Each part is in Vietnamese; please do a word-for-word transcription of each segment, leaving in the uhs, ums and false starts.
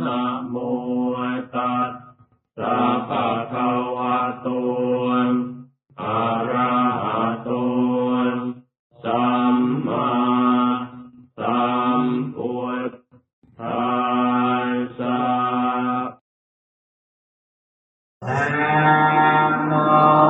Nam mô Tát sa pa ka wa to arahato samma sambuddhassa. Nam mô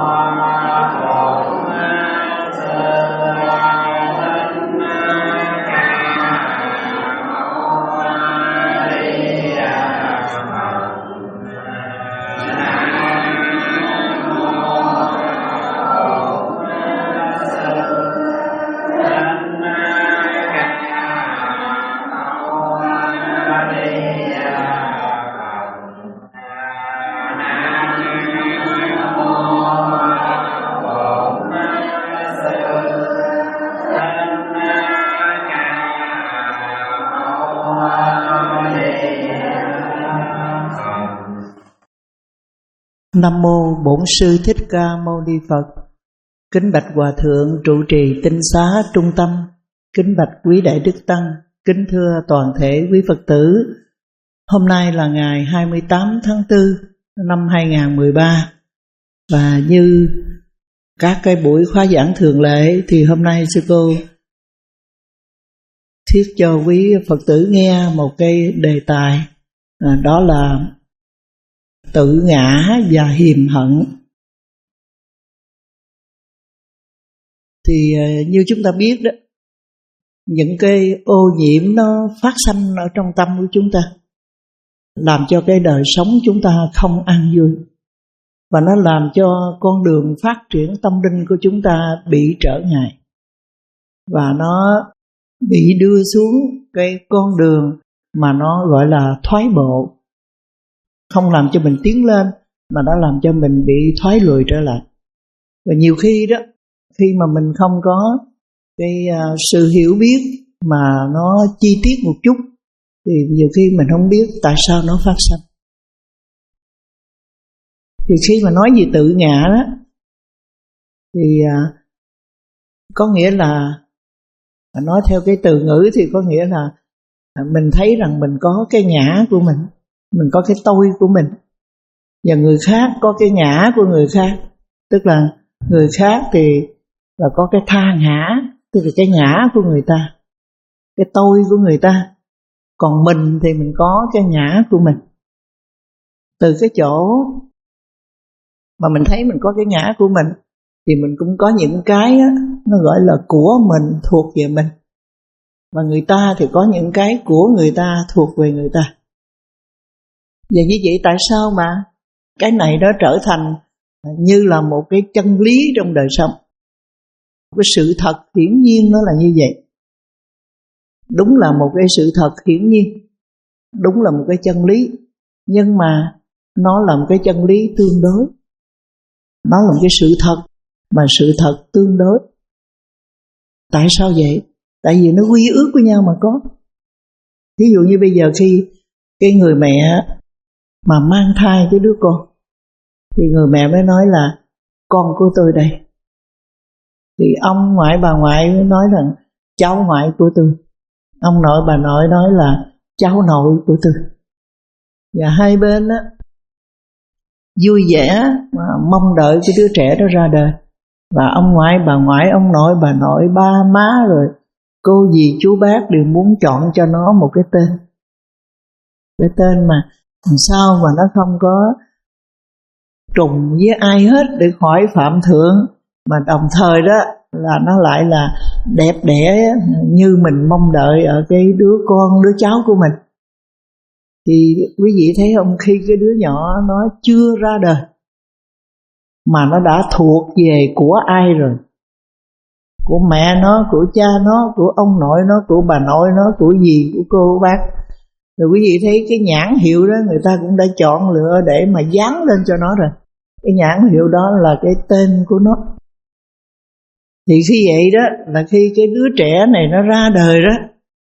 Nam mô Bổn Sư Thích Ca Mâu Ni Phật. Kính bạch Hòa Thượng trụ trì Tinh Xá Trung Tâm. Kính bạch quý Đại Đức Tăng. Kính thưa toàn thể quý Phật tử. Hôm nay là ngày hai mươi tám tháng tư năm hai nghìn không trăm mười ba. Và như các cái buổi khóa giảng thường lệ thì hôm nay sư cô thuyết cho quý Phật tử nghe một cái đề tài, à, đó là tự ngã và hiềm hận. Thì như chúng ta biết đó, những cái ô nhiễm nó phát sanh ở trong tâm của chúng ta, làm cho cái đời sống chúng ta không an vui, và nó làm cho con đường phát triển tâm linh của chúng ta bị trở ngại, và nó bị đưa xuống cái con đường mà nó gọi là thoái bộ, không làm cho mình tiến lên mà đã làm cho mình bị thoái lùi trở lại. Và nhiều khi đó, khi mà mình không có cái uh, sự hiểu biết mà nó chi tiết một chút, thì nhiều khi mình không biết tại sao nó phát sinh. Thì khi mà nói về tự ngã đó, thì uh, có nghĩa là, nói theo cái từ ngữ thì có nghĩa là mình thấy rằng mình có cái ngã của mình, mình có cái tôi của mình, và người khác có cái ngã của người khác. Tức là người khác thì là có cái tha ngã, tức là cái ngã của người ta, cái tôi của người ta. Còn mình thì mình có cái ngã của mình. Từ cái chỗ mà mình thấy mình có cái ngã của mình, thì mình cũng có những cái đó, nó gọi là của mình, thuộc về mình. Và người ta thì có những cái của người ta, thuộc về người ta. Và như vậy tại sao mà cái này nó trở thành như là một cái chân lý trong đời sống? Cái sự thật hiển nhiên nó là như vậy. Đúng là một cái sự thật hiển nhiên, đúng là một cái chân lý, nhưng mà nó là một cái chân lý tương đối. Nó là một cái sự thật mà sự thật tương đối. Tại sao vậy? Tại vì nó quy ước của nhau mà có. Ví dụ như bây giờ khi cái người mẹ mà mang thai cái đứa con, thì người mẹ mới nói là con của tôi đây. Thì ông ngoại bà ngoại mới nói rằng cháu ngoại của tôi. Ông nội bà nội nói là cháu nội của tôi. Và hai bên á vui vẻ mà mong đợi cái đứa trẻ đó ra đời. Và ông ngoại bà ngoại, ông nội bà nội, ba má rồi cô dì chú bác đều muốn chọn cho nó một cái tên. Cái tên mà làm sao mà nó không có trùng với ai hết để khỏi phạm thượng, mà đồng thời đó là nó lại là đẹp đẽ như mình mong đợi ở cái đứa con, đứa cháu của mình. Thì quý vị thấy không, khi cái đứa nhỏ nó chưa ra đời mà nó đã thuộc về của ai rồi, của mẹ nó, của cha nó, của ông nội nó, của bà nội nó, của dì, của cô bác. Rồi quý vị thấy cái nhãn hiệu đó người ta cũng đã chọn lựa để mà dán lên cho nó rồi. Cái nhãn hiệu đó là cái tên của nó. Thì khi vậy đó là khi cái đứa trẻ này nó ra đời đó,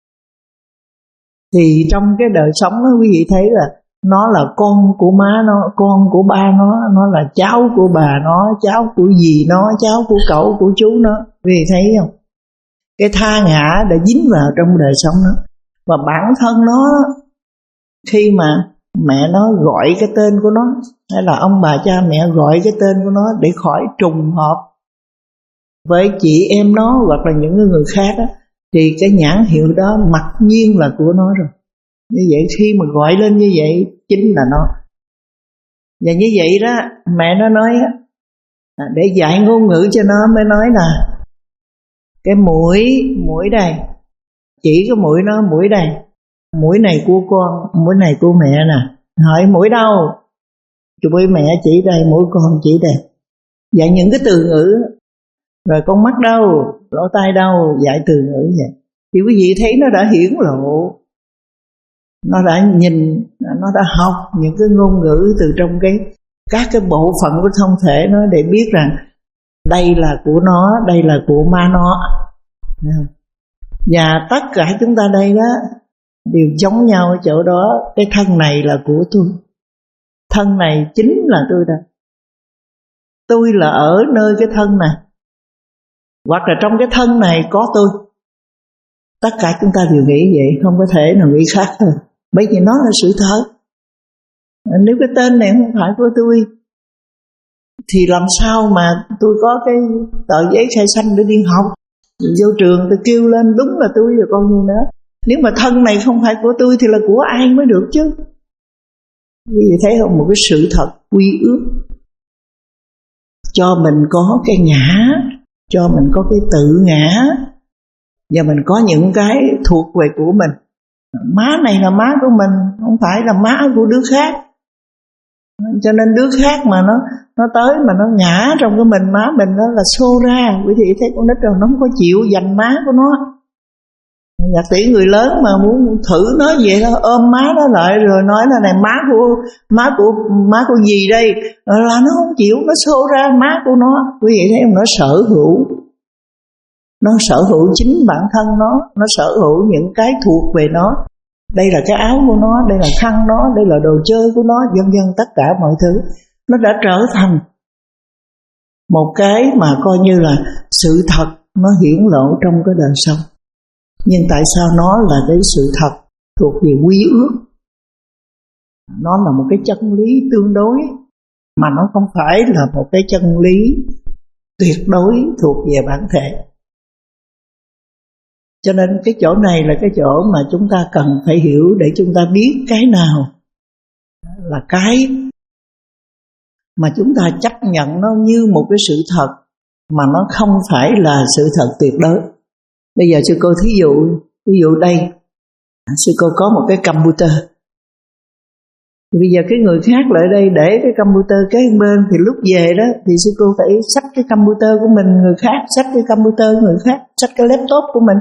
thì trong cái đời sống đó quý vị thấy là nó là con của má nó, con của ba nó, nó là cháu của bà nó, cháu của dì nó, cháu của cậu, của chú nó. Quý vị thấy không? Cái tha ngã đã dính vào trong đời sống nó. Và bản thân nó khi mà mẹ nó gọi cái tên của nó, hay là ông bà cha mẹ gọi cái tên của nó để khỏi trùng hợp với chị em nó hoặc là những người khác đó, thì cái nhãn hiệu đó mặc nhiên là của nó rồi. Như vậy khi mà gọi lên như vậy chính là nó. Và như vậy đó, mẹ nó nói à, để dạy ngôn ngữ cho nó mới nói là cái mũi, mũi đây, chỉ cái mũi nó, mũi đây, mũi này của con, mũi này của mẹ nè. Hỏi mũi đâu? Chú với mẹ chỉ đây, mũi con chỉ đây. Dạy những cái từ ngữ. Rồi con mắt đâu, lỗ tai đâu, dạy từ ngữ vậy. Thì quý vị thấy nó đã hiển lộ, nó đã nhìn, nó đã học những cái ngôn ngữ từ trong cái các cái bộ phận của thân thể nó, để biết rằng đây là của nó, đây là của ma nó. Và tất cả chúng ta đây đó đều giống nhau ở chỗ đó. Cái thân này là của tôi, thân này chính là tôi đây. Tôi là ở nơi cái thân này, hoặc là trong cái thân này có tôi. Tất cả chúng ta đều nghĩ vậy, không có thể nào nghĩ khác thôi. Bởi vì nó là sự thật. Nếu cái tên này không phải của tôi thì làm sao mà tôi có cái tờ giấy khai sinh để đi học, vô trường tôi kêu lên đúng là tôi rồi con như nữa. Nếu mà thân này không phải của tôi thì là của ai mới được chứ. Quý vị thấy không, một cái sự thật quy ước cho mình có cái ngã, cho mình có cái tự ngã, và mình có những cái thuộc về của mình. Má này là má của mình, không phải là má của đứa khác. Cho nên đứa khác mà nó nó tới mà nó ngã trong cái mình má mình, đó là xô ra. Quý vị thấy con nít rồi nó không có chịu giành má của nó. Nhạc tỷ người lớn mà muốn thử nó vậy đó, ôm má nó lại rồi nói là này má của má của má của gì đây, là nó không chịu, nó xô ra má của nó. Quý vị thấy không, nó sở hữu, nó sở hữu chính bản thân nó, nó sở hữu những cái thuộc về nó. Đây là cái áo của nó, đây là khăn nó, đây là đồ chơi của nó, vân vân, tất cả mọi thứ nó đã trở thành một cái mà coi như là sự thật, nó hiển lộ trong cái đời sống. Nhưng tại sao nó là cái sự thật thuộc về quy ước? Nó là một cái chân lý tương đối, mà nó không phải là một cái chân lý tuyệt đối thuộc về bản thể. Cho nên cái chỗ này là cái chỗ mà chúng ta cần phải hiểu, để chúng ta biết cái nào là cái mà chúng ta chấp nhận nó như một cái sự thật, mà nó không phải là sự thật tuyệt đối. Bây giờ sư cô thí dụ, ví dụ đây, sư cô có một cái computer. Bây giờ cái người khác lại đây để cái computer kế bên, thì lúc về đó thì sư cô phải xách cái computer của mình, người khác xách cái computer của người khác, xách cái laptop của mình.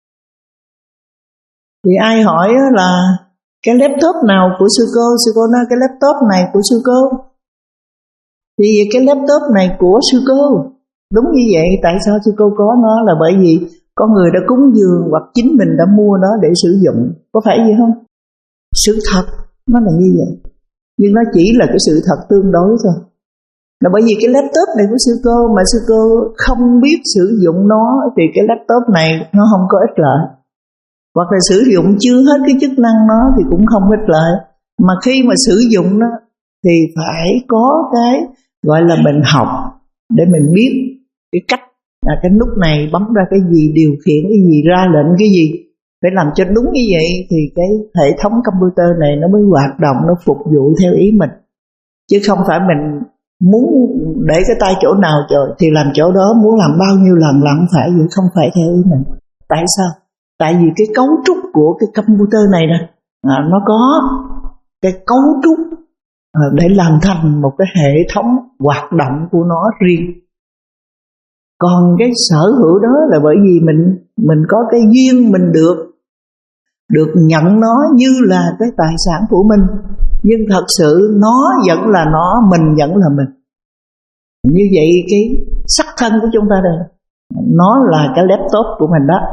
Thì ai hỏi là cái laptop nào của sư cô, sư cô nói cái laptop này của sư cô. Thì cái laptop này của sư cô. Đúng như vậy, tại sao sư cô có nó là bởi vì có người đã cúng dường hoặc chính mình đã mua nó để sử dụng. Có phải vậy không? Sự thật nó là như vậy. Nhưng nó chỉ là cái sự thật tương đối thôi. Là bởi vì cái laptop này của sư cô mà sư cô không biết sử dụng nó, thì cái laptop này nó không có ích lợi. Hoặc là sử dụng chưa hết cái chức năng nó thì cũng không ích lợi. Mà khi mà sử dụng nó thì phải có cái gọi là mình học, để mình biết cái cách là cái nút này bấm ra cái gì, điều khiển cái gì, ra lệnh cái gì. Phải làm cho đúng như vậy thì cái hệ thống computer này nó mới hoạt động, nó phục vụ theo ý mình. Chứ không phải mình muốn để cái tay chỗ nào trời thì làm chỗ đó, muốn làm bao nhiêu làm, làm không phải vậy, không phải theo ý mình. Tại sao? Tại vì cái cấu trúc của cái computer này nè, à, nó có cái cấu trúc à, để làm thành một cái hệ thống hoạt động của nó riêng. Còn cái sở hữu đó là bởi vì mình mình có cái duyên, mình được được nhận nó như là cái tài sản của mình. Nhưng thật sự nó vẫn là nó, mình vẫn là mình. Như vậy cái sắc thân của chúng ta đây, nó là cái laptop của mình đó.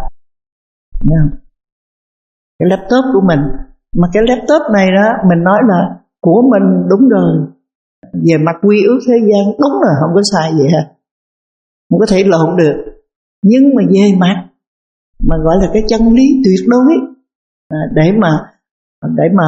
Cái laptop của mình. Mà cái laptop này đó, mình nói là của mình, đúng rồi. Về mặt quy ước thế gian đúng là không có sai vậy ha, không có thể lộn được. Nhưng mà về mặt mà gọi là cái chân lý tuyệt đối, à, để mà để mà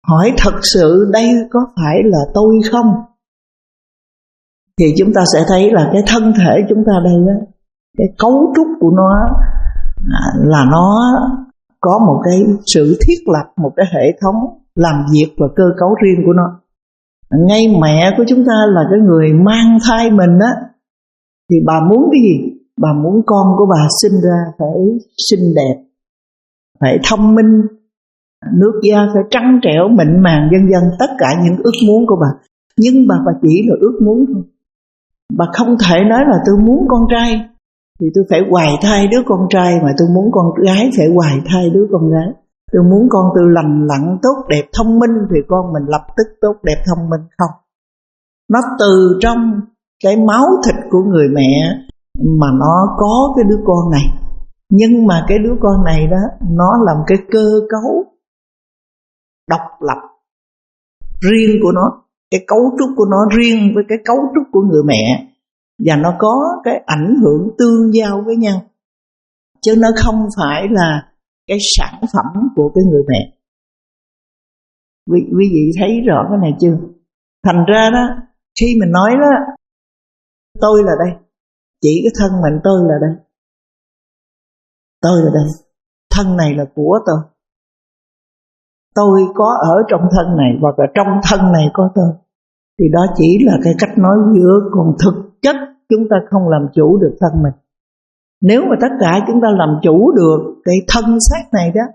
hỏi thật sự đây có phải là tôi không? Thì chúng ta sẽ thấy là cái thân thể chúng ta đây đó, cái cấu trúc của nó là nó có một cái sự thiết lập, một cái hệ thống làm việc và cơ cấu riêng của nó. Ngay mẹ của chúng ta là cái người mang thai mình á, thì bà muốn cái gì? Bà muốn con của bà sinh ra phải xinh đẹp, phải thông minh, nước da phải trắng trẻo, mịn màng, vân vân, tất cả những ước muốn của bà. Nhưng bà, bà chỉ là ước muốn thôi. Bà không thể nói là tôi muốn con trai thì tôi phải hoài thai đứa con trai, mà tôi muốn con gái phải hoài thai đứa con gái. Tôi muốn con tôi lành lặn, tốt đẹp, thông minh thì con mình lập tức tốt đẹp, thông minh. Không. Nó từ trong cái máu thịt của người mẹ mà nó có cái đứa con này. Nhưng mà cái đứa con này đó, nó là một cái cơ cấu độc lập riêng của nó, cái cấu trúc của nó riêng với cái cấu trúc của người mẹ, và nó có cái ảnh hưởng tương giao với nhau, chứ nó không phải là cái sản phẩm của cái người mẹ. Quý, quý vị thấy rõ cái này chưa? Thành ra đó, khi mình nói đó, tôi là đây, chỉ cái thân mình tôi là đây, tôi là đây, thân này là của tôi, tôi có ở trong thân này, hoặc là trong thân này có tôi, thì đó chỉ là cái cách nói giữa, còn thực chất chúng ta không làm chủ được thân mình. Nếu mà tất cả chúng ta làm chủ được cái thân xác này đó,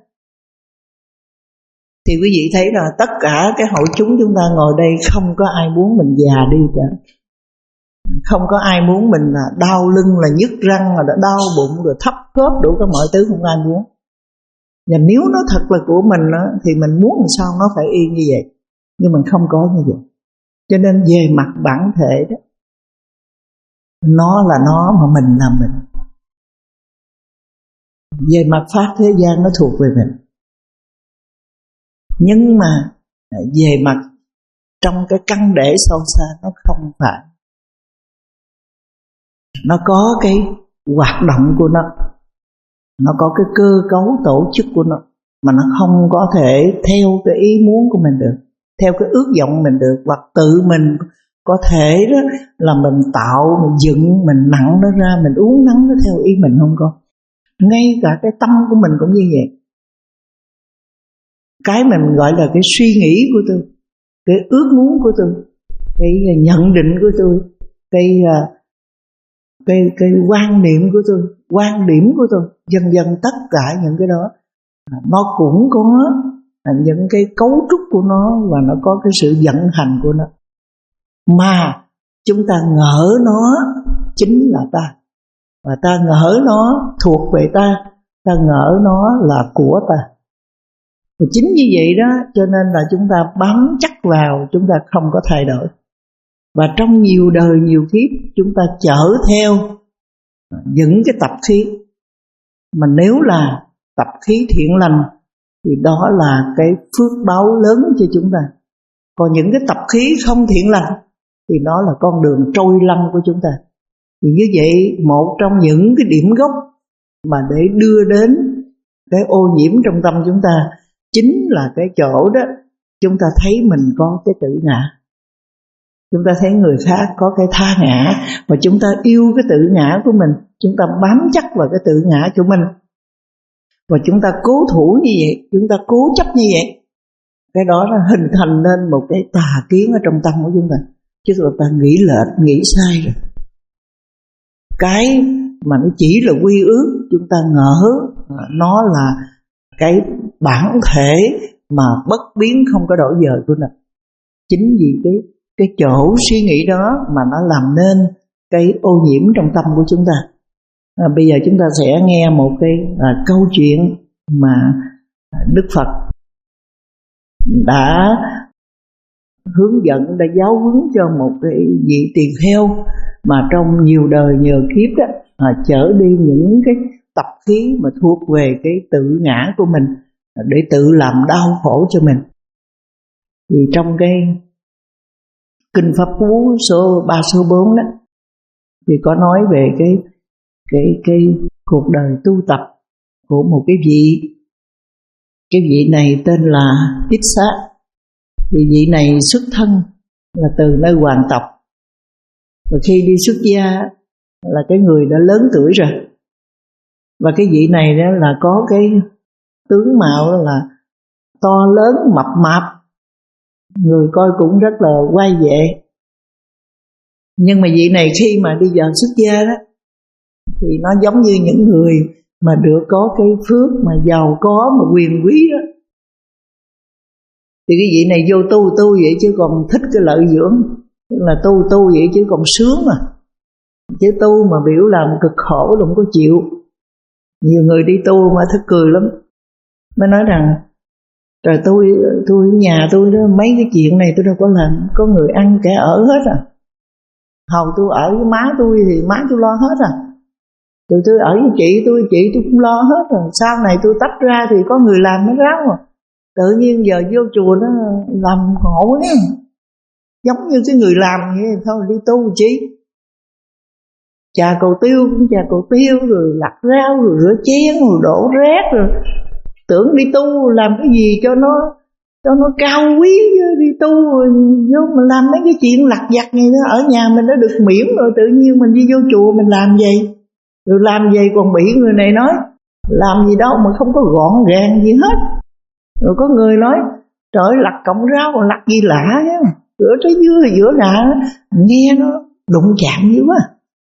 thì quý vị thấy là tất cả cái hội chúng chúng ta ngồi đây không có ai muốn mình già đi cả. Không có ai muốn mình là đau lưng, là nhức răng, là đau bụng, rồi thấp khớp, đủ cả mọi thứ, không ai muốn. Và nếu nó thật là của mình đó, thì mình muốn làm sao nó phải y như vậy. Nhưng mình không có như vậy. Cho nên về mặt bản thể đó, nó là nó mà mình là mình. Về mặt pháp thế gian nó thuộc về mình. Nhưng mà về mặt trong cái căn để sâu xa nó không phải. Nó có cái hoạt động của nó, nó có cái cơ cấu tổ chức của nó, mà nó không có thể theo cái ý muốn của mình được, theo cái ước vọng mình được, hoặc tự mình có thể đó là mình tạo, mình dựng, mình nặng nó ra, mình uốn nắn nó theo ý mình, không có. Ngay cả cái tâm của mình cũng như vậy. Cái mình gọi là cái suy nghĩ của tôi, cái ước muốn của tôi, cái nhận định của tôi, cái cái cái quan niệm của tôi, quan điểm của tôi, dần dần tất cả những cái đó nó cũng có những cái cấu trúc của nó, và nó có cái sự vận hành của nó. Mà chúng ta ngỡ nó chính là ta, và ta ngỡ nó thuộc về ta, ta ngỡ nó là của ta. Và chính như vậy đó, cho nên là chúng ta bám chắc vào, chúng ta không có thay đổi. Và trong nhiều đời nhiều kiếp chúng ta chở theo những cái tập khí, mà nếu là tập khí thiện lành thì đó là cái phước báo lớn cho chúng ta. Còn những cái tập khí không thiện lành thì đó là con đường trôi lăn của chúng ta. Thì như vậy, một trong những cái điểm gốc mà để đưa đến cái ô nhiễm trong tâm chúng ta chính là cái chỗ đó chúng ta thấy mình có cái tự ngã. Chúng ta thấy người khác có cái tha ngã, và chúng ta yêu cái tự ngã của mình, chúng ta bám chắc vào cái tự ngã của mình, và chúng ta cố thủ như vậy, chúng ta cố chấp như vậy. Cái đó là hình thành nên một cái tà kiến ở trong tâm của chúng ta, chứ chúng ta nghĩ lệch, nghĩ sai rồi. Cái mà nó chỉ là quy ước, chúng ta ngỡ nó là cái bản thể mà bất biến không có đổi dời của nó. Chính vì cái cái chỗ suy nghĩ đó mà nó làm nên cái ô nhiễm trong tâm của chúng ta. À, bây giờ chúng ta sẽ nghe một cái à, câu chuyện mà Đức Phật đã hướng dẫn, đã giáo huấn cho một cái vị tỳ kheo mà trong nhiều đời nhiều kiếp đó à, chở đi những cái tập khí mà thuộc về cái tự ngã của mình để tự làm đau khổ cho mình. Thì trong cái Kinh Pháp Cú số ba số bốn đó thì có nói về cái cái cái cuộc đời tu tập của một cái vị. Cái vị này tên là Ích Xá. Thì vị này xuất thân là từ nơi hoàng tộc, và khi đi xuất gia là cái người đã lớn tuổi rồi. Và cái vị này đó là có cái tướng mạo là to lớn mập mạp, người coi cũng rất là oai vệ. Nhưng mà vị này khi mà đi vào xuất gia đó thì nó giống như những người mà được có cái phước mà giàu có mà quyền quý đó. Thì cái vị này vô tu tu vậy chứ còn thích cái lợi dưỡng, tức là tu tu vậy chứ còn sướng mà. Chứ tu mà biểu làm cực khổ đừng có chịu. Nhiều người đi tu mà thức cười lắm, mới nói rằng trời tôi tôi ở nhà tôi đó, mấy cái chuyện này tôi đâu có làm, có người ăn kẻ ở hết à. Hầu tôi ở với má tôi thì má tôi lo hết à. Rồi tôi ở với chị tôi, chị tôi cũng lo hết rồi. Sau này tôi tách ra thì có người làm nó ráo à. Tự nhiên giờ vô chùa nó làm ngộ đó. Giống như cái người làm vậy thôi, đi tu chi. Chà cầu tiêu cũng chà cầu tiêu, rồi lặt rau, rồi rửa chén, rồi đổ rác, rồi tưởng đi tu làm cái gì cho nó cho nó cao quý chứ. Đi tu rồi vô mình làm mấy cái chuyện lặt vặt này đó, ở nhà mình đã được miễn rồi, tự nhiên mình đi vô chùa mình làm vậy. Rồi làm vậy còn bị người này nói làm gì đâu mà không có gọn gàng gì hết. Rồi có người nói trời lặt cọng rau còn lặt gì lạ chứ, rửa trái dưa giữa lạ, nghe nó đụng chạm dữ quá.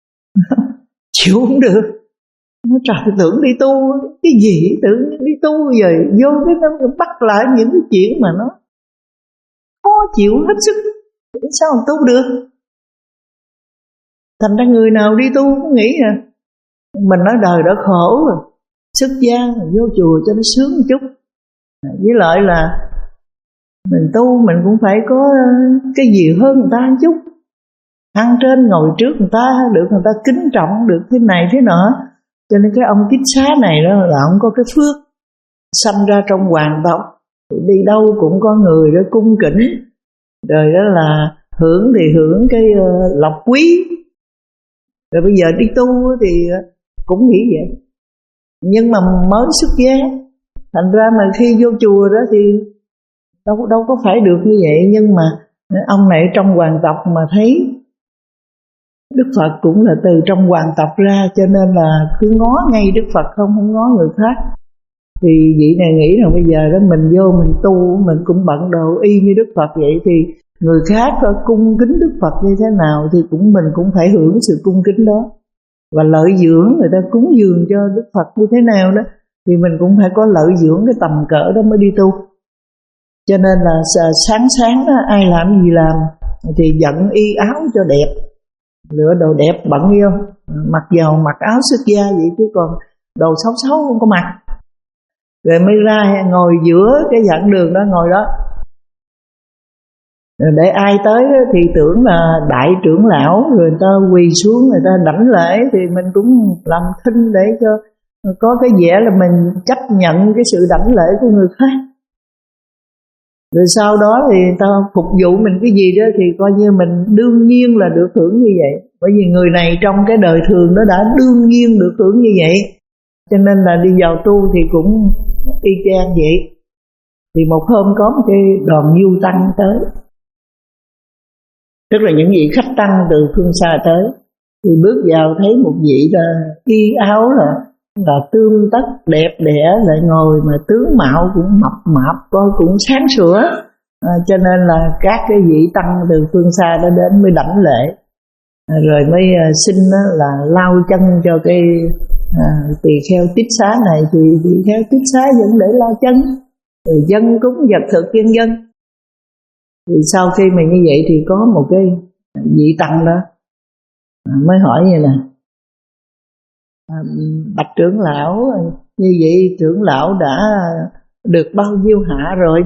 Chịu không được. Nó trời tưởng đi tu cái gì, tưởng đi tu rồi vô cái nó bắt lại những cái chuyện mà nó khó chịu hết sức, sao mà tu được. Thành ra người nào đi tu cũng nghĩ à mình nói đời đã khổ rồi, xuất gia vô chùa cho nó sướng một chút. Với lại là mình tu mình cũng phải có cái gì hơn người ta một chút. Ăn trên ngồi trước người ta, được người ta kính trọng, được thế này thế nọ. Cho nên cái ông Tích Xá này đó là ông có cái phước sanh ra trong hoàng tộc, đi đâu cũng có người đó cung kính, rồi đó là hưởng thì hưởng cái uh, lộc quý. Rồi bây giờ đi tu thì cũng nghĩ vậy, nhưng mà mới xuất gia, thành ra mà khi vô chùa đó thì đâu đâu có phải được như vậy. Nhưng mà ông này trong hoàng tộc mà thấy Đức Phật cũng là từ trong hoàng tộc ra, cho nên là cứ ngó ngay Đức Phật không không ngó người khác. Thì vị này nghĩ rằng bây giờ đó mình vô mình tu, mình cũng bận đồ y như Đức Phật vậy, thì người khác phải cung kính Đức Phật như thế nào thì cũng mình cũng phải hưởng sự cung kính đó. Và lợi dưỡng người ta cúng dường cho Đức Phật như thế nào đó thì mình cũng phải có lợi dưỡng cái tầm cỡ đó mới đi tu. Cho nên là sáng sáng đó, ai làm gì làm thì giận y áo cho đẹp, lựa đồ đẹp bận vô, mặc dầu mặc áo xuất gia vậy chứ còn đồ xấu xấu không có mặc. Rồi mới ra ngồi giữa cái dẫn đường đó, ngồi đó rồi để ai tới thì tưởng là đại trưởng lão, rồi người ta quỳ xuống người ta đảnh lễ thì mình cũng làm thinh để cho có cái vẻ là mình chấp nhận cái sự đảnh lễ của người khác. Rồi sau đó thì ta phục vụ mình cái gì đó thì coi như mình đương nhiên là được hưởng như vậy. Bởi vì người này trong cái đời thường nó đã đương nhiên được hưởng như vậy, cho nên là đi vào tu thì cũng y chang vậy. Thì một hôm có một cái đoàn du tăng tới, tức là những vị khách tăng từ phương xa tới, thì bước vào thấy một vị là y áo là là tươm tất đẹp đẽ, lại ngồi mà tướng mạo cũng mập mạp, coi cũng sáng sủa. À, cho nên là các cái vị tăng từ phương xa đã đến mới đảnh lễ, à, rồi mới à, xin á, là lau chân cho cái à, tỳ kheo Tích Xá này. Thì tỳ kheo Tích Xá vẫn để lau chân, rồi dân cúng vật thực dân dân. Thì sau khi mà như vậy thì có một cái vị tăng đó à, mới hỏi như nè: à, bạch trưởng lão, như vậy trưởng lão đã được bao nhiêu hạ rồi?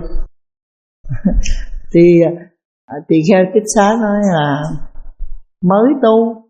Thì tỳ kheo Tích Xá nói là mới tu.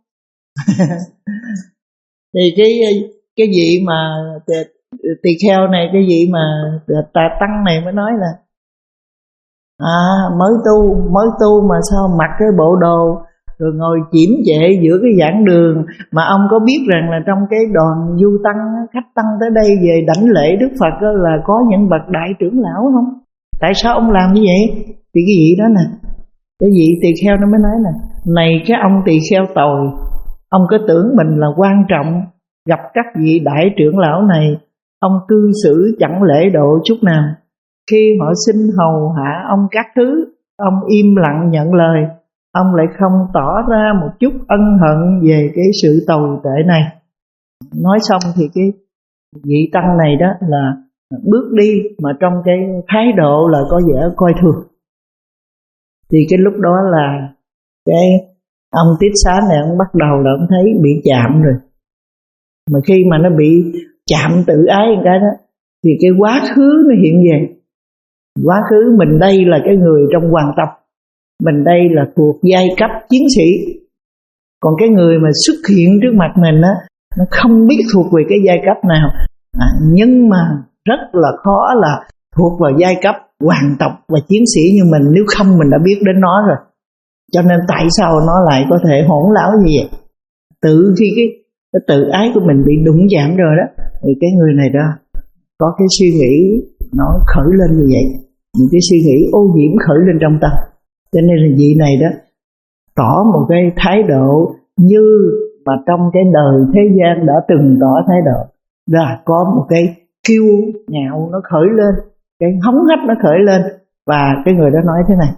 Thì cái cái vị mà tỳ kheo này, cái vị mà tà tăng này mới nói là à mới tu, mới tu mà sao mặc cái bộ đồ rồi ngồi chiếm trệ giữa cái giảng đường. Mà ông có biết rằng là trong cái đoàn du tăng, khách tăng tới đây về đảnh lễ Đức Phật là có những bậc đại trưởng lão không? tại sao ông làm như vậy? Thì cái vị đó nè, cái vị tỳ kheo nó mới nói nè, này cái ông tỳ kheo tồi, ông cứ tưởng mình là quan trọng, gặp các vị đại trưởng lão này, ông cư xử chẳng lễ độ chút nào. Khi họ xin hầu hạ ông các thứ, ông im lặng nhận lời, ông lại không tỏ ra một chút ân hận về cái sự tồi tệ này. Nói xong thì cái vị tăng này đó là bước đi mà trong cái thái độ là có vẻ coi thường. Thì cái lúc đó là cái ông Tiết Xá này ông bắt đầu là ông thấy bị chạm rồi. Mà khi mà nó bị chạm tự ái một cái đó thì cái quá khứ nó hiện về. Quá khứ mình đây là cái người trong hoàng tộc, mình đây là thuộc giai cấp chiến sĩ. Còn cái người mà xuất hiện trước mặt mình á, nó không biết thuộc về cái giai cấp nào, à, nhưng mà rất là khó là thuộc vào giai cấp hoàng tộc và chiến sĩ như mình, nếu không mình đã biết đến nó rồi. Cho nên tại sao nó lại có thể hỗn láo như vậy? Tự khi cái, cái tự ái của mình bị đụng chạm rồi đó, thì cái người này đó có cái suy nghĩ nó khởi lên như vậy, những cái suy nghĩ ô nhiễm khởi lên trong tâm. Cho nên là vị này đó tỏ một cái thái độ như mà trong cái đời thế gian đã từng tỏ thái độ, là có một cái kiêu ngạo nó khởi lên, cái hống hách nó khởi lên. Và cái người đó nói thế này: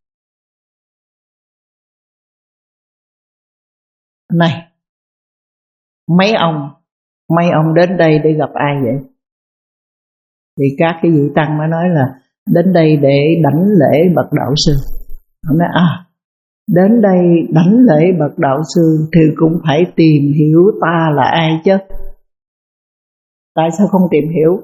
này, mấy ông mấy ông đến đây để gặp ai vậy? Thì các cái vị tăng mới nói là đến đây để đảnh lễ bậc đạo sư. Họ nói à, đến đây đảnh lễ bậc đạo sư thì cũng phải tìm hiểu ta là ai chứ. Tại sao không tìm hiểu?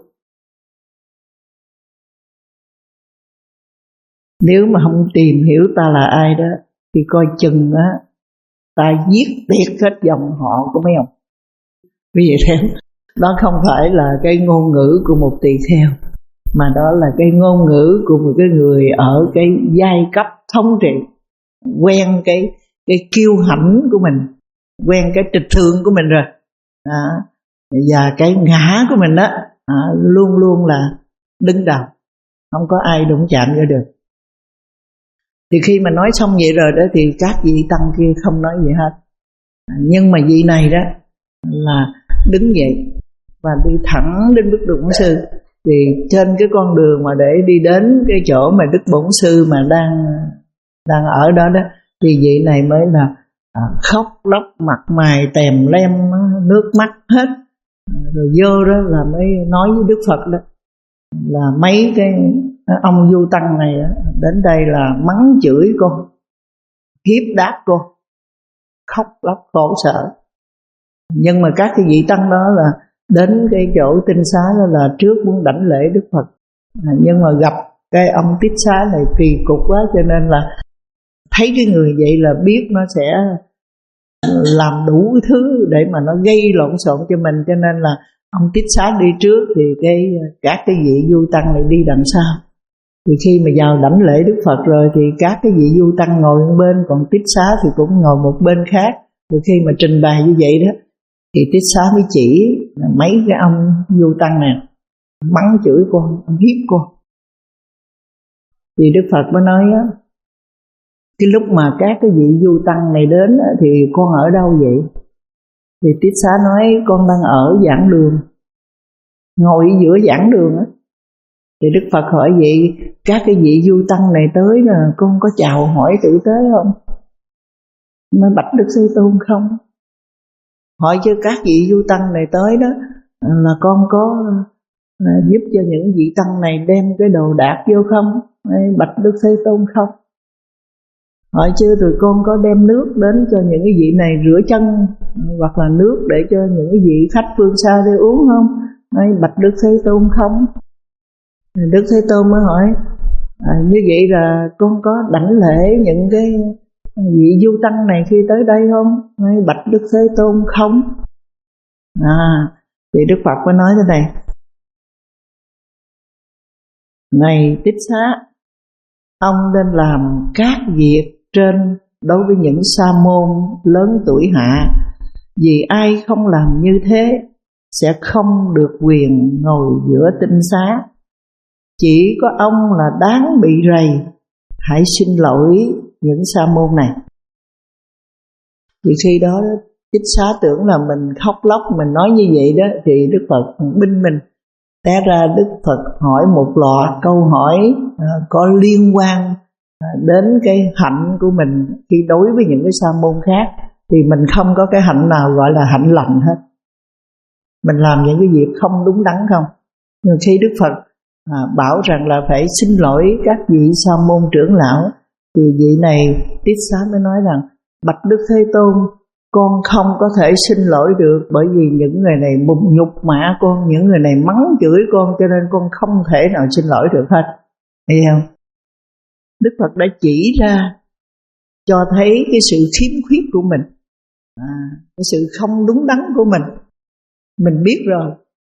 Nếu mà không tìm hiểu ta là ai đó thì coi chừng á, ta giết tiệt hết dòng họ của mấy ông. Vì vậy theo đó không phải là cái ngôn ngữ của một tỳ kheo, mà đó là cái ngôn ngữ của một cái người ở cái giai cấp thống trị, quen cái cái kiêu hãnh của mình, quen cái trịch thượng của mình rồi, à, và cái ngã của mình đó à, luôn luôn là đứng đầu, không có ai đụng chạm vô được. Thì khi mà nói xong vậy rồi đó thì các vị tăng kia không nói gì hết, à, nhưng mà vị này đó là đứng dậy và đi thẳng đến Đức Bổn Sư. Thì trên cái con đường mà để đi đến cái chỗ mà Đức Bổn Sư mà đang đang ở đó đó, thì vị này mới là à, khóc lóc mặt mày tèm lem nước mắt hết, rồi vô đó là mới nói với Đức Phật đó là mấy cái ông du tăng này đến đây là mắng chửi cô, hiếp đáp cô, khóc lóc khổ sở. Nhưng mà các cái vị tăng đó là đến cái chỗ tinh xá đó là trước muốn đảnh lễ Đức Phật, à, nhưng mà gặp cái ông Tiết Xá này kỳ cục quá, cho nên là thấy cái người vậy là biết nó sẽ làm đủ thứ để mà nó gây lộn xộn cho mình. Cho nên là ông Tiết Xá đi trước thì cái các cái vị du tăng này đi đằng sau. Thì khi mà vào đảnh lễ Đức Phật rồi thì các cái vị du tăng ngồi một bên, còn Tiết Xá thì cũng ngồi một bên khác. Rồi khi mà trình bày như vậy đó thì Tiết Xá mới chỉ mấy cái ông du tăng này mắng chửi cô, hiếp cô. Thì Đức Phật mới nói á, cái lúc mà các cái vị du tăng này đến á, thì con ở đâu vậy? Thì Tiết Xá nói con đang ở giảng đường, ngồi giữa giảng đường á. Thì Đức Phật hỏi vậy các cái vị du tăng này tới là con có chào hỏi tử tế không? Mới bạch Đức Thế Tôn không? Hỏi chứ các vị du tăng này tới đó là con có à, giúp cho những vị tăng này đem cái đồ đạc vô không? Bạch Đức Thế Tôn không? Hỏi chứ rồi con có đem nước đến cho những cái vị này rửa chân, hoặc là nước để cho những cái vị khách phương xa đi uống không? Bạch Đức Thế Tôn không? Đức Thế Tôn mới hỏi à, như vậy là con có đảnh lễ những cái vị du tăng này khi tới đây không? Bạch Đức Thế Tôn không? À, thì Đức Phật mới nói thế này: này Tiết Xá, ông nên làm các việc trên đối với những sa môn lớn tuổi hạ, vì ai không làm như thế sẽ không được quyền ngồi giữa tinh xá. chỉ có ông là đáng bị rầy, hãy xin lỗi những sa môn này. Thì khi đó Tích Xá tưởng là mình khóc lóc, mình nói như vậy đó, thì Đức Phật binh mình. Té ra Đức Phật hỏi một loạt câu hỏi à, có liên quan à, đến cái hạnh của mình khi đối với những cái sa môn khác. Thì mình không có cái hạnh nào gọi là hạnh lành hết. Mình làm những cái việc không đúng đắn không. Nhưng khi Đức Phật à, bảo rằng là phải xin lỗi các vị sa môn trưởng lão, thì vị này Tích Xá mới nói rằng: bạch Đức Thế Tôn, con không có thể xin lỗi được, bởi vì những người này bụng nhục mạ con, những người này mắng chửi con, cho nên con không thể nào xin lỗi được hết. Hiểu không? Đức Phật đã chỉ ra cho thấy cái sự khiếm khuyết của mình, à, cái sự không đúng đắn của mình. Mình biết rồi,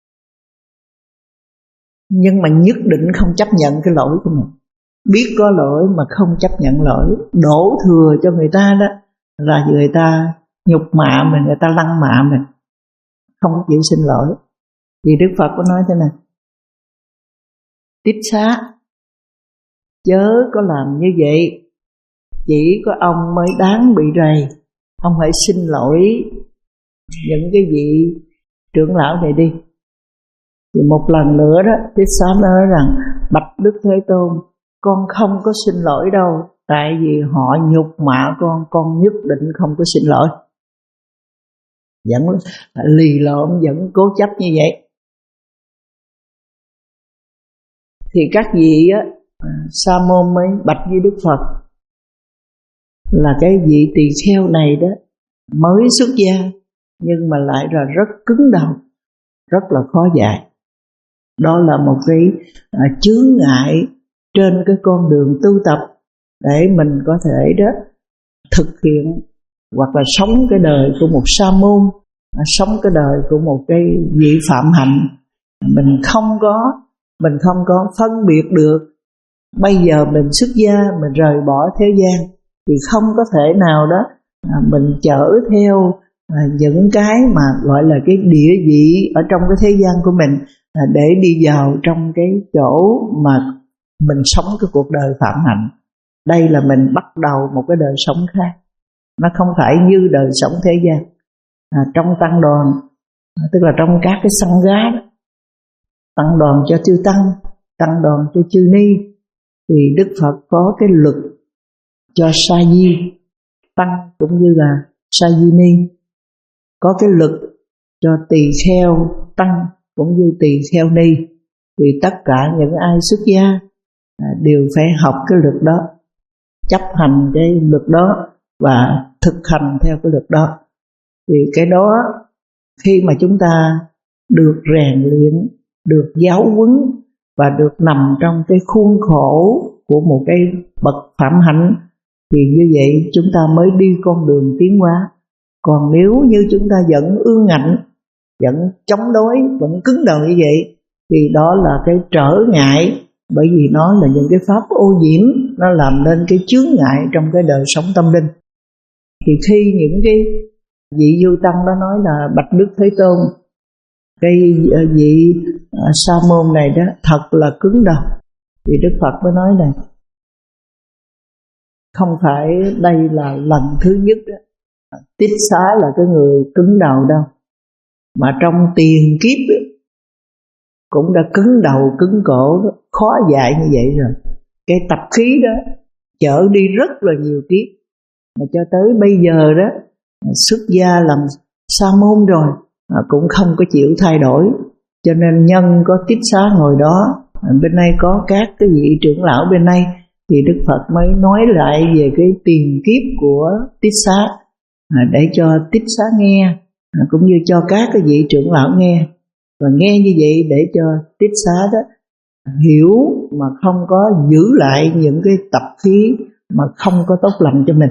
nhưng mà nhất định không chấp nhận cái lỗi của mình. Biết có lỗi mà không chấp nhận lỗi, đổ thừa cho người ta đó là người ta nhục mạ mình, người ta lăng mạ mình, không chịu xin lỗi. Thì Đức Phật có nói thế này: Tích Xá, chớ có làm như vậy, chỉ có ông mới đáng bị rầy. Ông hãy xin lỗi những cái vị trưởng lão này đi. Thì một lần nữa đó, Tích Xá nói rằng: bạch Đức Thế Tôn, con không có xin lỗi đâu, tại vì họ nhục mạ con, con nhất định không có xin lỗi. Vẫn lì lợm, vẫn cố chấp như vậy. Thì các vị á, sa môn mới bạch với Đức Phật là cái vị tỳ kheo này đó mới xuất gia, nhưng mà lại là rất cứng đầu, rất là khó dạy. Đó là một cái à, chướng ngại trên cái con đường tu tập để mình có thể đó thực hiện hoặc là sống cái đời của một sa môn, à, sống cái đời của một cái vị phạm hạnh. Mình không có mình không có phân biệt được. Bây giờ mình xuất gia, mình rời bỏ thế gian, thì không có thể nào đó à, mình chở theo à, những cái mà gọi là cái địa vị ở trong cái thế gian của mình à, để đi vào trong cái chỗ mà mình sống cái cuộc đời phạm hạnh. Đây là mình bắt đầu một cái đời sống khác, nó không phải như đời sống thế gian. à, Trong tăng đoàn, à, tức là trong các cái sangha đó, tăng đoàn cho chư tăng, tăng đoàn cho chư ni, thì Đức Phật có cái luật cho sa di tăng cũng như là sa di ni, có cái luật cho tỳ kheo tăng cũng như tỳ kheo ni. Thì tất cả những ai xuất gia à, đều phải học cái luật đó, chấp hành cái luật đó và thực hành theo cái luật đó. Thì cái đó khi mà chúng ta được rèn luyện, được giáo huấn và được nằm trong cái khuôn khổ của một cái bậc phạm hạnh, thì như vậy chúng ta mới đi con đường tiến hóa. Còn nếu như chúng ta vẫn ương ngạnh, vẫn chống đối, vẫn cứng đầu như vậy, thì đó là cái trở ngại, bởi vì nó là những cái pháp ô nhiễm, nó làm nên cái chướng ngại trong cái đời sống tâm linh. Thì khi những cái vị du tăng đó nói là bạch Đức Thế Tôn, cái vị sa môn này đó thật là cứng đầu, thì Đức Phật mới nói này: không phải đây là lần thứ nhất đó, Tích Xá là cái người cứng đầu đâu, mà trong tiền kiếp đó, cũng đã cứng đầu cứng cổ đó, khó dạy như vậy rồi. Cái tập khí đó chở đi rất là nhiều kiếp, mà cho tới bây giờ đó xuất gia làm sa môn rồi à, cũng không có chịu thay đổi. Cho nên nhân có Tích Xá ngồi đó, à, bên đây có các cái vị trưởng lão bên đây, thì Đức Phật mới nói lại về cái tiền kiếp của Tích Xá à, để cho Tích Xá nghe, à, cũng như cho các cái vị trưởng lão nghe. Và nghe như vậy để cho Tích Xá đó hiểu mà không có giữ lại những cái tập khí mà không có tốt lành cho mình.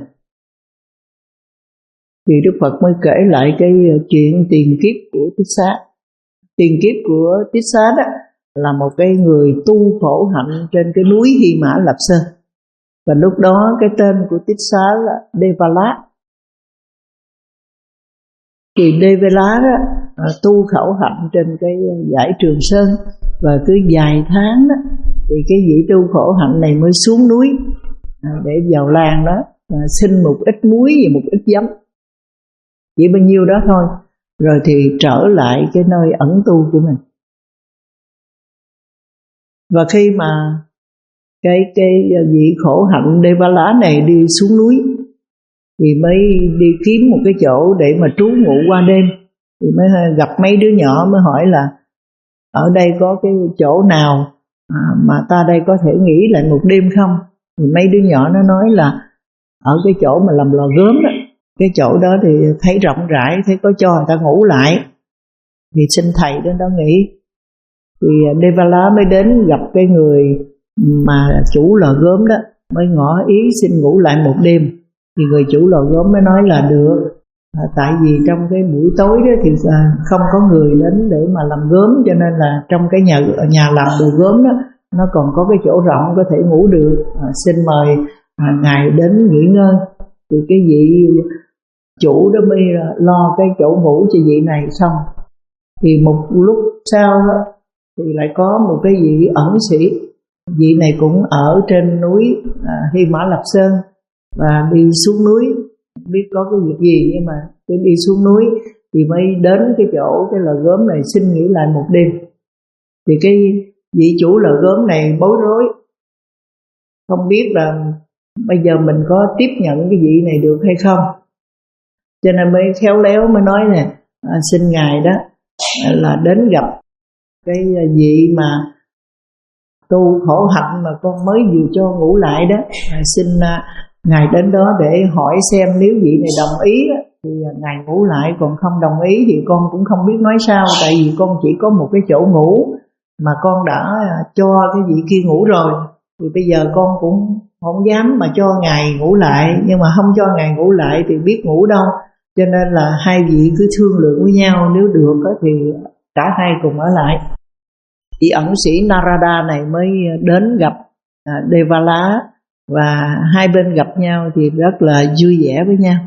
Thì Đức Phật mới kể lại cái chuyện tiền kiếp của Tích Xá. Tiền kiếp của Tích Xá đó là một cái người tu khổ hạnh trên cái núi Hy Mã Lạp Sơn. Và lúc đó cái tên của Tích Xá là Devala. Thì Devala đó à, tu khẩu hạnh trên cái dãy Trường Sơn. Và cứ vài tháng đó thì cái vị tu khổ hạnh này mới xuống núi à, để vào làng đó à, xin một ít muối và một ít giấm, chỉ bao nhiêu đó thôi, rồi thì trở lại cái nơi ẩn tu của mình. Và khi mà cái cái vị khổ hạnh Devala này đi xuống núi thì mới đi kiếm một cái chỗ để mà trú ngụ qua đêm. Thì mới gặp mấy đứa nhỏ mới hỏi là ở đây có cái chỗ nào à, mà ta đây có thể nghỉ lại một đêm không? Thì mấy đứa nhỏ nó nói là ở cái chỗ mà làm lò gốm đó, cái chỗ đó thì thấy rộng rãi, thấy có cho người ta ngủ lại, thì xin thầy đến đó nghỉ. Thì Devala mới đến gặp cái người mà chủ lò gốm đó, mới ngỏ ý xin ngủ lại một đêm. Thì người chủ lò gốm mới nói là được, à, tại vì trong cái buổi tối đó thì à, không có người đến để mà làm gốm, cho nên là trong cái nhà nhà làm đồ gốm đó nó còn có cái chỗ rộng có thể ngủ được, à, xin mời à, ngài đến nghỉ ngơi. Thì cái vị chủ đó mới lo cái chỗ ngủ cho vị này xong. Thì một lúc sau đó, thì lại có một cái vị ẩn sĩ, vị này cũng ở trên núi à, Hy Mã Lạp Sơn, và đi xuống núi biết có cái việc gì, nhưng mà cứ đi xuống núi thì mới đến cái chỗ cái lò gốm này xin nghỉ lại một đêm. Thì cái vị chủ lò gốm này bối rối, không biết là bây giờ mình có tiếp nhận cái vị này được hay không, cho nên mới khéo léo mới nói nè, à, xin ngài đó là đến gặp cái vị mà tu khổ hạnh mà con mới vừa cho ngủ lại đó, à, xin à, ngài đến đó để hỏi xem nếu vị này đồng ý thì ngài ngủ lại, còn không đồng ý thì con cũng không biết nói sao, tại vì con chỉ có một cái chỗ ngủ mà con đã cho cái vị kia ngủ rồi, thì bây giờ con cũng không dám mà cho ngài ngủ lại, nhưng mà không cho ngài ngủ lại thì biết ngủ đâu, cho nên là hai vị cứ thương lượng với nhau, nếu được thì cả hai cùng ở lại. Vị ẩn sĩ Narada này mới đến gặp Devala, và hai bên gặp nhau thì rất là vui vẻ với nhau.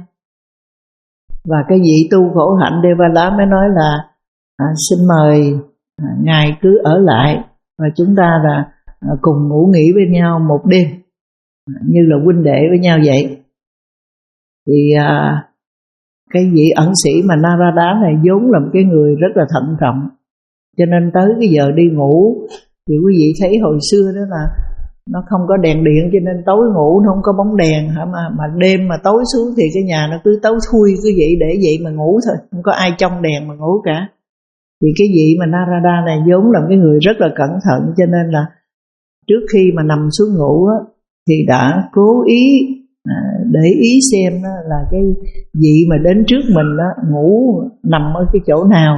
Và cái vị tu khổ hạnh Devala mới nói là à, xin mời à, ngài cứ ở lại và chúng ta là à, cùng ngủ nghỉ bên nhau một đêm, à, như là huynh đệ với nhau vậy. Thì à, cái vị ẩn sĩ mà Narada này vốn là một cái người rất là thận trọng, cho nên tới cái giờ đi ngủ thì quý vị thấy hồi xưa đó là nó không có đèn điện, cho nên tối ngủ nó không có bóng đèn hả, mà mà đêm mà tối xuống thì cái nhà nó cứ tối thui cứ vậy, để vậy mà ngủ thôi, không có ai trong đèn mà ngủ cả. Thì cái vị mà Narada này vốn là cái người rất là cẩn thận, cho nên là trước khi mà nằm xuống ngủ á, thì đã cố ý à, để ý xem đó là cái vị mà đến trước mình đó ngủ nằm ở cái chỗ nào,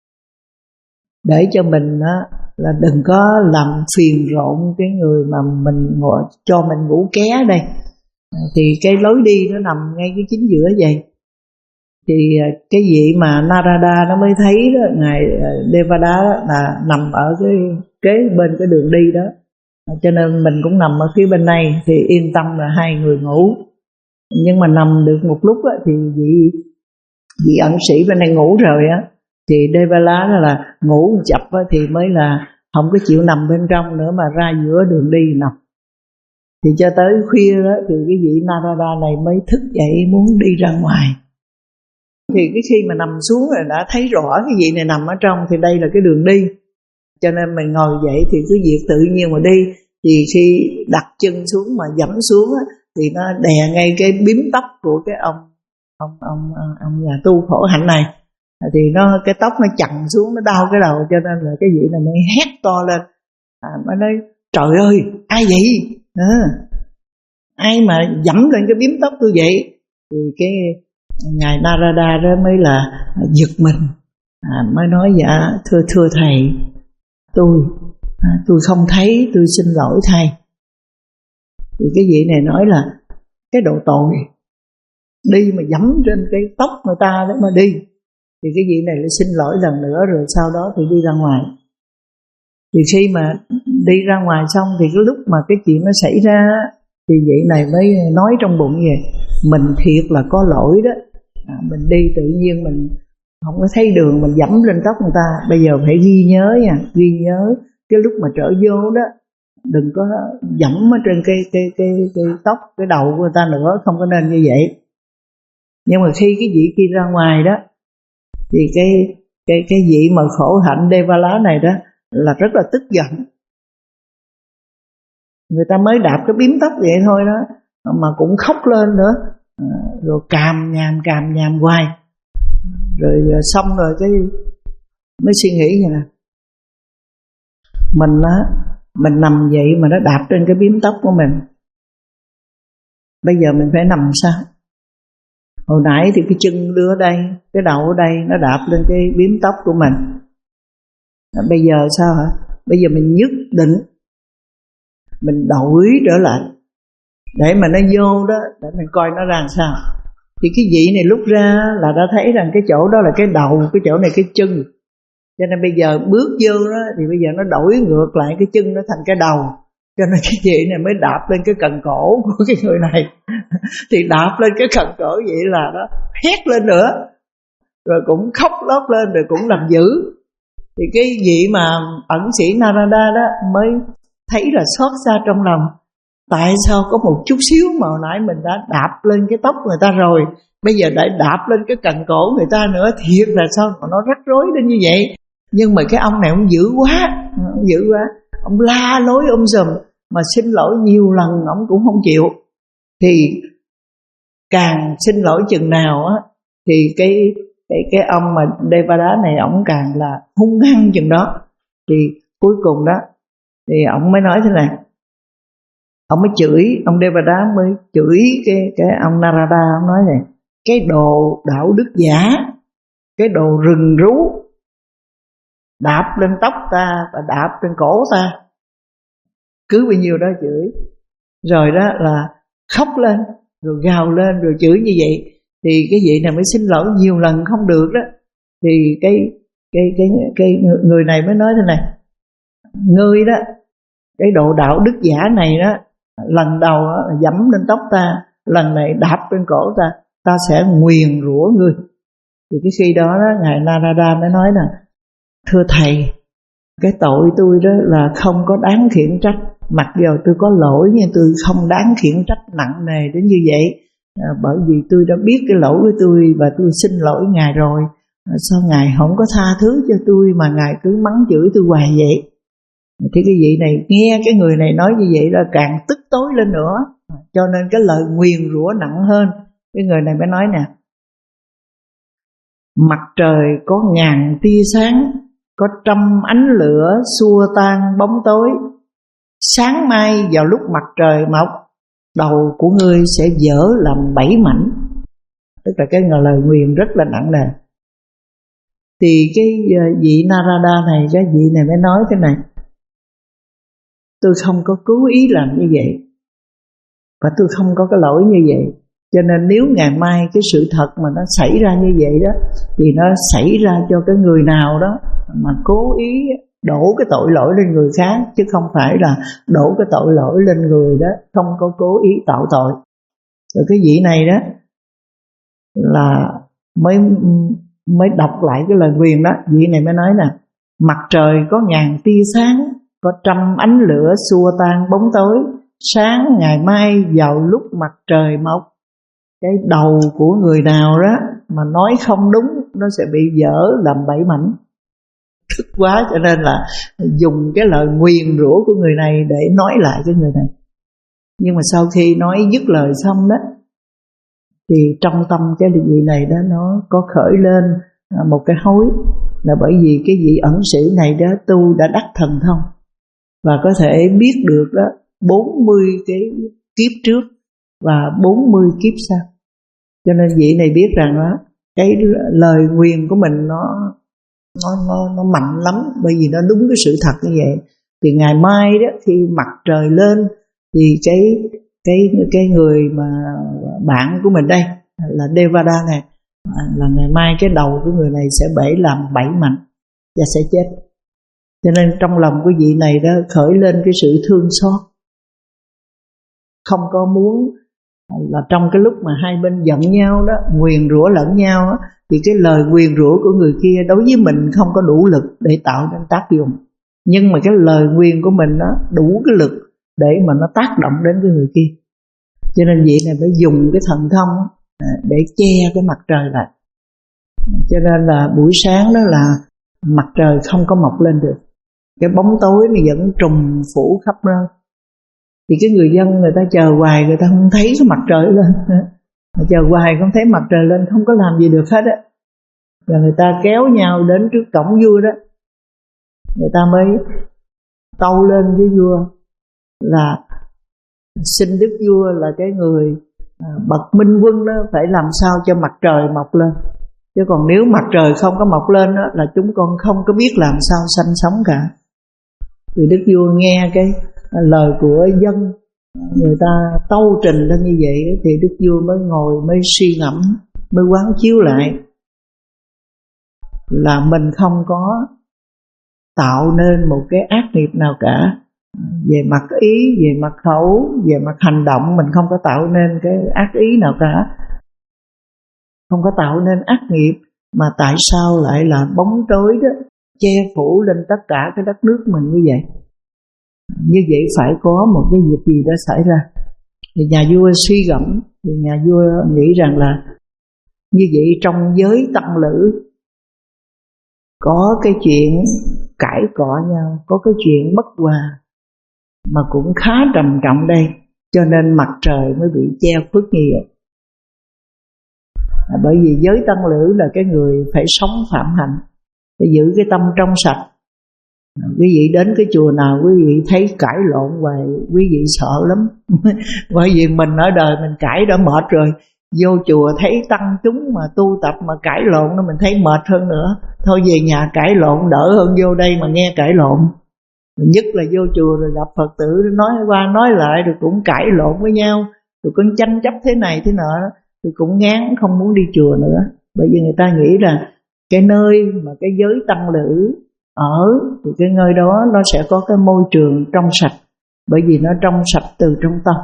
để cho mình đó là đừng có làm phiền rộn cái người mà mình ngồi cho mình ngủ ké đây. Thì cái lối đi nó nằm ngay cái chính giữa vậy. Thì cái vị mà Narada nó mới thấy đó, ngài Devada là nằm ở cái kế bên cái đường đi đó, cho nên mình cũng nằm ở phía bên này thì yên tâm là hai người ngủ. Nhưng mà nằm được một lúc á, thì vị vị ẩn sĩ bên này ngủ rồi á, thì Devala là ngủ chập á, thì mới là không có chịu nằm bên trong nữa mà ra giữa đường đi nằm. Thì cho tới khuya đó thì cái vị Narada này mới thức dậy muốn đi ra ngoài. Thì cái khi mà nằm xuống rồi đã thấy rõ cái vị này nằm ở trong, thì đây là cái đường đi, cho nên mình ngồi dậy thì cứ việc tự nhiên mà đi. Thì khi đặt chân xuống mà dẫm xuống á, thì nó đè ngay cái bím tóc của cái ông ông ông ông nhà tu khổ hạnh này, thì nó cái tóc nó chặn xuống, nó đau cái đầu, cho nên là cái vị này mới hét to lên, à, mới nói trời ơi ai vậy, à, ai mà dẫm lên cái bím tóc tôi vậy. Thì cái ngài Narada đó mới là giật mình, à, mới nói dạ thưa thưa thầy, tôi à, tôi không thấy, tôi xin lỗi thầy. Thì cái vị này nói là cái độ tội đi mà dẫm trên cái tóc người ta đó mà đi. Thì cái vị này lại xin lỗi lần nữa, rồi sau đó thì đi ra ngoài. Thì khi mà đi ra ngoài xong thì cái lúc mà cái chuyện nó xảy ra, thì vị này mới nói trong bụng vậy, mình thiệt là có lỗi đó, à, mình đi tự nhiên mình không có thấy đường, mình dẫm lên tóc người ta, bây giờ phải ghi nhớ nha, ghi nhớ cái lúc mà trở vô đó đừng có dẫm ở trên cái cái cái cái tóc, cái đầu của người ta nữa, không có nên như vậy. Nhưng mà khi cái vị kia ra ngoài đó thì cái cái cái vị mà khổ hạnh Devala này đó là rất là tức giận. Người ta mới đạp cái bím tóc vậy thôi đó mà cũng khóc lên nữa, à, rồi càm nhàm càm nhàm hoài. Rồi xong rồi cái mới suy nghĩ vậy nè, mình á mình nằm vậy mà nó đạp trên cái bím tóc của mình, bây giờ mình phải nằm sao? Hồi nãy thì cái chân đưa ở đây, cái đầu ở đây, nó đạp lên cái bím tóc của mình. À, bây giờ sao hả? Bây giờ mình nhất định mình đổi trở lại để mà nó vô đó, để mình coi nó ra làm sao. Thì cái vị này lúc ra là đã thấy rằng cái chỗ đó là cái đầu, cái chỗ này cái chân. Cho nên bây giờ bước vô đó thì bây giờ nó đổi ngược lại, cái chân nó thành cái đầu. Cho nên cái vị này mới đạp lên cái cần cổ của cái người này. Thì đạp lên cái cần cổ vậy là nó hét lên nữa, rồi cũng khóc lóc lên, rồi cũng làm dữ. Thì cái vị mà ẩn sĩ Narada đó mới thấy là xót xa trong lòng. Tại sao có một chút xíu mà hồi nãy mình đã đạp lên cái tóc người ta rồi, bây giờ lại đạp lên cái cần cổ người ta nữa, thiệt là sao mà nó rắc rối đến như vậy. Nhưng mà cái ông này ông dữ quá, ông dữ quá, ông la lối ông sùm, mà xin lỗi nhiều lần ông cũng không chịu. Thì càng xin lỗi chừng nào á thì cái cái cái ông mà Devada này ông càng là hung hăng chừng đó. Thì cuối cùng đó thì ông mới nói thế này, ông mới chửi, ông Devada mới chửi cái cái ông Narada. Ông nói này, cái đồ đạo đức giả, cái đồ rừng rú, đạp lên tóc ta và đạp lên cổ ta, cứ bao nhiêu đó chửi. Rồi đó là khóc lên, rồi gào lên, rồi chửi như vậy. Thì cái vị này mới xin lỗi nhiều lần không được đó. Thì cái cái cái cái người này mới nói thế này, ngươi đó, cái độ đạo đức giả này đó, lần đầu đó, dẫm lên tóc ta, lần này đạp lên cổ ta, ta sẽ nguyền rủa ngươi. Thì cái khi đó, đó ngài Narada mới nói là, thưa thầy, cái tội tôi đó là không có đáng khiển trách, mặc dù tôi có lỗi nhưng tôi không đáng khiển trách nặng nề đến như vậy. À, bởi vì tôi đã biết cái lỗi của tôi và tôi xin lỗi ngài rồi. À, sao ngài không có tha thứ cho tôi mà ngài cứ mắng chửi tôi hoài vậy? Thì cái vị này nghe cái người này nói như vậy là càng tức tối lên nữa, cho nên cái lời nguyền rủa nặng hơn. Cái người này mới nói nè, mặt trời có ngàn tia sáng, có trăm ánh lửa xua tan bóng tối. Sáng mai vào lúc mặt trời mọc, đầu của ngươi sẽ dở làm bảy mảnh. Tức là cái lời nguyền rất là nặng nề. Thì cái vị Narada này, cái vị này mới nói thế này, tôi không có cố ý làm như vậy, và tôi không có cái lỗi như vậy. Cho nên nếu ngày mai cái sự thật mà nó xảy ra như vậy đó, thì nó xảy ra cho cái người nào đó mà cố ý đổ cái tội lỗi lên người khác, chứ không phải là đổ cái tội lỗi lên người đó không có cố ý tạo tội. Rồi cái vị này đó là mới mới đọc lại cái lời nguyền đó. Vị này mới nói nè, mặt trời có ngàn tia sáng, có trăm ánh lửa xua tan bóng tối. Sáng ngày mai vào lúc mặt trời mọc, cái đầu của người nào đó mà nói không đúng, nó sẽ bị dở làm bảy mảnh. Tức quá, cho nên là dùng cái lời nguyền rủa của người này để nói lại cái người này. Nhưng mà sau khi nói dứt lời xong đó, thì trong tâm cái vị này đó nó có khởi lên một cái hối, là bởi vì cái vị ẩn sĩ này đó tu đã đắc thần thông và có thể biết được đó bốn mươi cái kiếp trước và bốn mươi kiếp sau. Cho nên vị này biết rằng đó, cái lời nguyền của mình nó nó nó nó mạnh lắm, bởi vì nó đúng cái sự thật như vậy. Thì ngày mai đó khi mặt trời lên thì cái cái cái người mà bạn của mình đây là Devada này, là ngày mai cái đầu của người này sẽ bể làm bảy mảnh và sẽ chết. Cho nên trong lòng của vị này đó khởi lên cái sự thương xót, không có muốn là trong cái lúc mà hai bên giận nhau đó, nguyền rủa lẫn nhau đó, thì cái lời nguyền rủa của người kia đối với mình không có đủ lực để tạo nên tác dụng. Nhưng mà cái lời nguyền của mình nó đủ cái lực để mà nó tác động đến cái người kia. Cho nên vị này phải dùng cái thần thông để che cái mặt trời lại. Cho nên là buổi sáng đó là mặt trời không có mọc lên được, cái bóng tối nó vẫn trùm phủ khắp nơi. Thì cái người dân người ta chờ hoài, người ta không thấy cái mặt trời lên. Chờ hoài không thấy mặt trời lên, không có làm gì được hết á. Rồi người ta kéo nhau đến trước cổng vua đó, người ta mới tâu lên với vua là xin đức vua là cái người à, bậc minh quân đó phải làm sao cho mặt trời mọc lên. Chứ còn nếu mặt trời không có mọc lên đó, là chúng con không có biết làm sao sanh sống cả. Thì đức vua nghe cái lời của dân người ta tâu trình lên như vậy, thì đức vua mới ngồi mới suy ngẫm, mới quán chiếu lại là mình không có tạo nên một cái ác nghiệp nào cả. Về mặt ý, về mặt khẩu, về mặt hành động mình không có tạo nên cái ác ý nào cả, không có tạo nên ác nghiệp. Mà tại sao lại là bóng tối đó che phủ lên tất cả cái đất nước mình như vậy? Như vậy phải có một cái việc gì đó xảy ra. Thì nhà vua suy gẫm, thì nhà vua nghĩ rằng là như vậy trong giới tăng lữ có cái chuyện cãi cọ nhau, có cái chuyện bất hòa mà cũng khá trầm trọng đây, cho nên mặt trời mới bị che khuất như vậy. À, bởi vì giới tăng lữ là cái người phải sống phạm hạnh, phải giữ cái tâm trong sạch. À, quý vị đến cái chùa nào quý vị thấy cãi lộn hoài, quý vị sợ lắm. Bởi vì mình ở đời mình cãi đã mệt rồi, vô chùa thấy tăng chúng mà tu tập mà cãi lộn nó mình thấy mệt hơn nữa. Thôi về nhà cãi lộn đỡ hơn vô đây mà nghe cãi lộn. Nhất là vô chùa rồi gặp Phật tử nói qua nói lại rồi cũng cãi lộn với nhau, rồi cũng tranh chấp thế này thế nọ, rồi cũng ngán không muốn đi chùa nữa. Bởi vì người ta nghĩ là cái nơi mà cái giới tăng lữ ở thì cái nơi đó nó sẽ có cái môi trường trong sạch, bởi vì nó trong sạch từ trong tâm.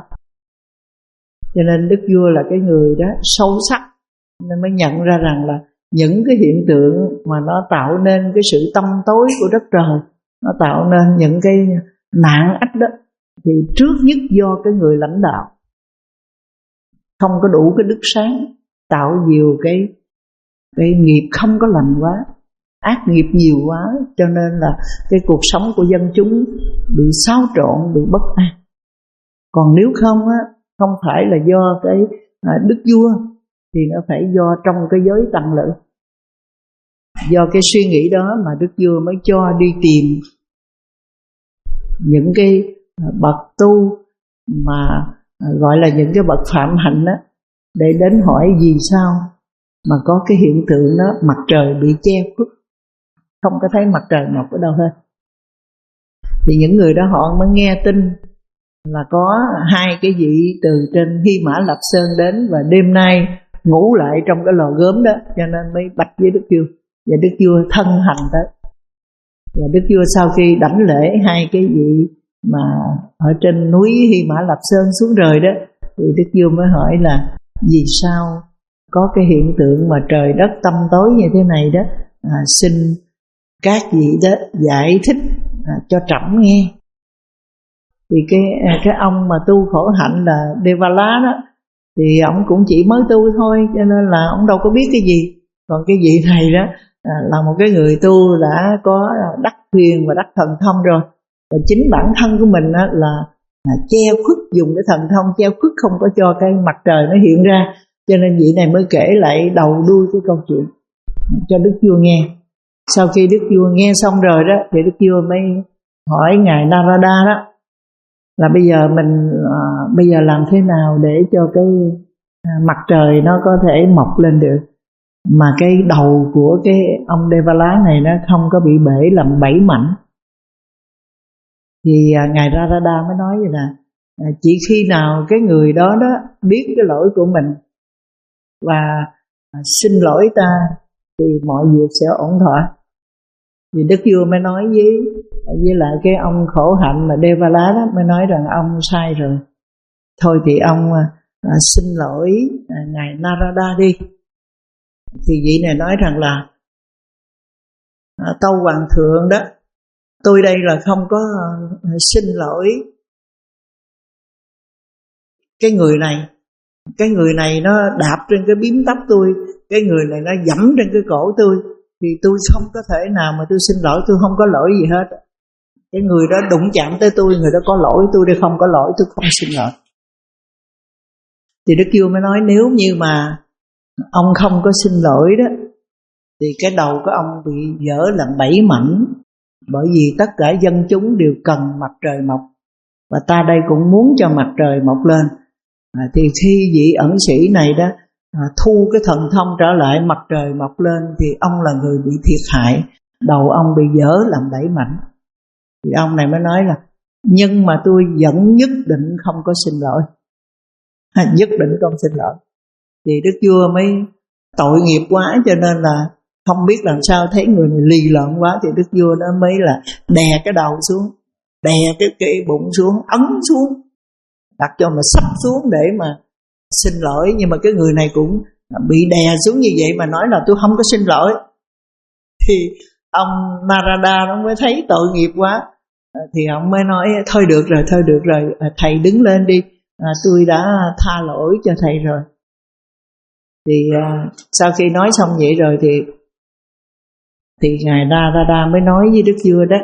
Cho nên đức vua là cái người đó sâu sắc, nên mới nhận ra rằng là những cái hiện tượng mà nó tạo nên cái sự tăm tối của đất trời, nó tạo nên những cái nạn ách đó, thì trước nhất do cái người lãnh đạo không có đủ cái đức sáng, tạo nhiều cái cái nghiệp không có lành quá, ác nghiệp nhiều quá, cho nên là cái cuộc sống của dân chúng bị xáo trộn, bị bất an. Còn nếu không á, không phải là do cái à, đức vua, thì nó phải do trong cái giới tăng lữ. Do cái suy nghĩ đó mà đức vua mới cho đi tìm những cái bậc tu mà gọi là những cái bậc phạm hạnh đó, để đến hỏi vì sao mà có cái hiện tượng đó mặt trời bị che khuất, không có thấy mặt trời mọc ở đâu hết. Thì những người đó họ mới nghe tin là có hai cái vị từ trên Hy Mã Lạp Sơn đến, và đêm nay ngủ lại trong cái lò gốm đó, cho nên mới bạch với đức vua. Và đức vua thân hành tới. Và đức vua sau khi đảnh lễ hai cái vị mà ở trên núi Hy Mã Lạp Sơn xuống rời đó, thì đức vua mới hỏi là vì sao có cái hiện tượng mà trời đất tăm tối như thế này đó, à, xin các vị đó giải thích à, cho trẫm nghe. Thì cái cái ông mà tu khổ hạnh là Devala đó, thì ông cũng chỉ mới tu thôi, cho nên là ông đâu có biết cái gì. Còn cái vị này đó à, là một cái người tu đã có đắc thuyền và đắc thần thông rồi, và chính bản thân của mình đó là, là che khuất, dùng cái thần thông che khuất không có cho cái mặt trời nó hiện ra. Cho nên vị này mới kể lại đầu đuôi cái câu chuyện cho đức vua nghe. Sau khi đức vua nghe xong rồi đó, thì đức vua mới hỏi ngài Narada đó là bây giờ mình à, bây giờ làm thế nào để cho cái à, mặt trời nó có thể mọc lên được, mà cái đầu của cái ông Devala này nó không có bị bể làm bảy mảnh. Thì à, ngài Narada mới nói vậy là à, chỉ khi nào cái người đó đó biết cái lỗi của mình và à, xin lỗi ta thì mọi việc sẽ ổn thỏa. Thì đức vua mới nói với với lại cái ông khổ hạnh mà Devala đó, mới nói rằng ông sai rồi, thôi thì ông à, xin lỗi à, ngài Narada đi. Thì vị này nói rằng là à, tâu hoàng thượng đó tôi đây là không có xin lỗi cái người này. Cái người này nó đạp trên cái bím tóc tôi, cái người này nó dẫm trên cái cổ tôi, thì tôi không có thể nào mà tôi xin lỗi. Tôi không có lỗi gì hết. Cái người đó đụng chạm tới tôi, người đó có lỗi, tôi đây không có lỗi, tôi không xin lỗi. Thì Đức Vua mới nói nếu như mà ông không có xin lỗi đó, thì cái đầu của ông bị vỡ làm bảy mảnh. Bởi vì tất cả dân chúng đều cần mặt trời mọc, và ta đây cũng muốn cho mặt trời mọc lên. à, Thì khi vị ẩn sĩ này đó à, thu cái thần thông trở lại, mặt trời mọc lên, thì ông là người bị thiệt hại. Đầu ông bị vỡ làm bảy mảnh. Thì ông này mới nói là nhưng mà tôi vẫn nhất định không có xin lỗi. à, Nhất định không xin lỗi. Thì Đức Vua mới tội nghiệp quá, cho nên là không biết làm sao, thấy người này lì lợm quá, thì Đức Vua đó mới là đè cái đầu xuống, đè cái, cái bụng xuống, ấn xuống, đặt cho mà sắp xuống để mà xin lỗi. Nhưng mà cái người này cũng bị đè xuống như vậy mà nói là tôi không có xin lỗi. Thì ông Narada nó mới thấy tội nghiệp quá, thì ông mới nói thôi được rồi, thôi được rồi, thầy đứng lên đi, à, tôi đã tha lỗi cho thầy rồi. Thì à, sau khi nói xong vậy rồi thì thì ngài Narada mới nói với Đức Vua đó,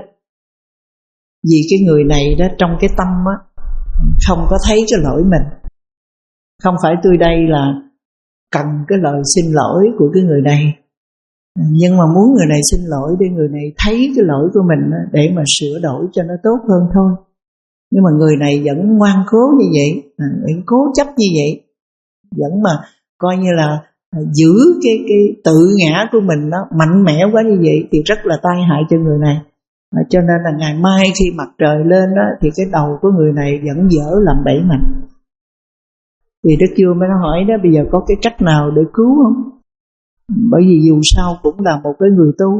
vì cái người này đó trong cái tâm á không có thấy cái lỗi mình. Không phải tôi đây là cần cái lời xin lỗi của cái người này, nhưng mà muốn người này xin lỗi để người này thấy cái lỗi của mình để mà sửa đổi cho nó tốt hơn thôi. Nhưng mà người này vẫn ngoan cố như vậy, vẫn cố chấp như vậy, vẫn mà coi như là giữ cái cái tự ngã của mình nó mạnh mẽ quá như vậy, thì rất là tai hại cho người này. À, cho nên là ngày mai khi mặt trời lên đó, thì cái đầu của người này vẫn dở làm bảy mảnh. Thì Đức Vua mới hỏi đó, bây giờ có cái cách nào để cứu không? Bởi vì dù sao cũng là một cái người tu,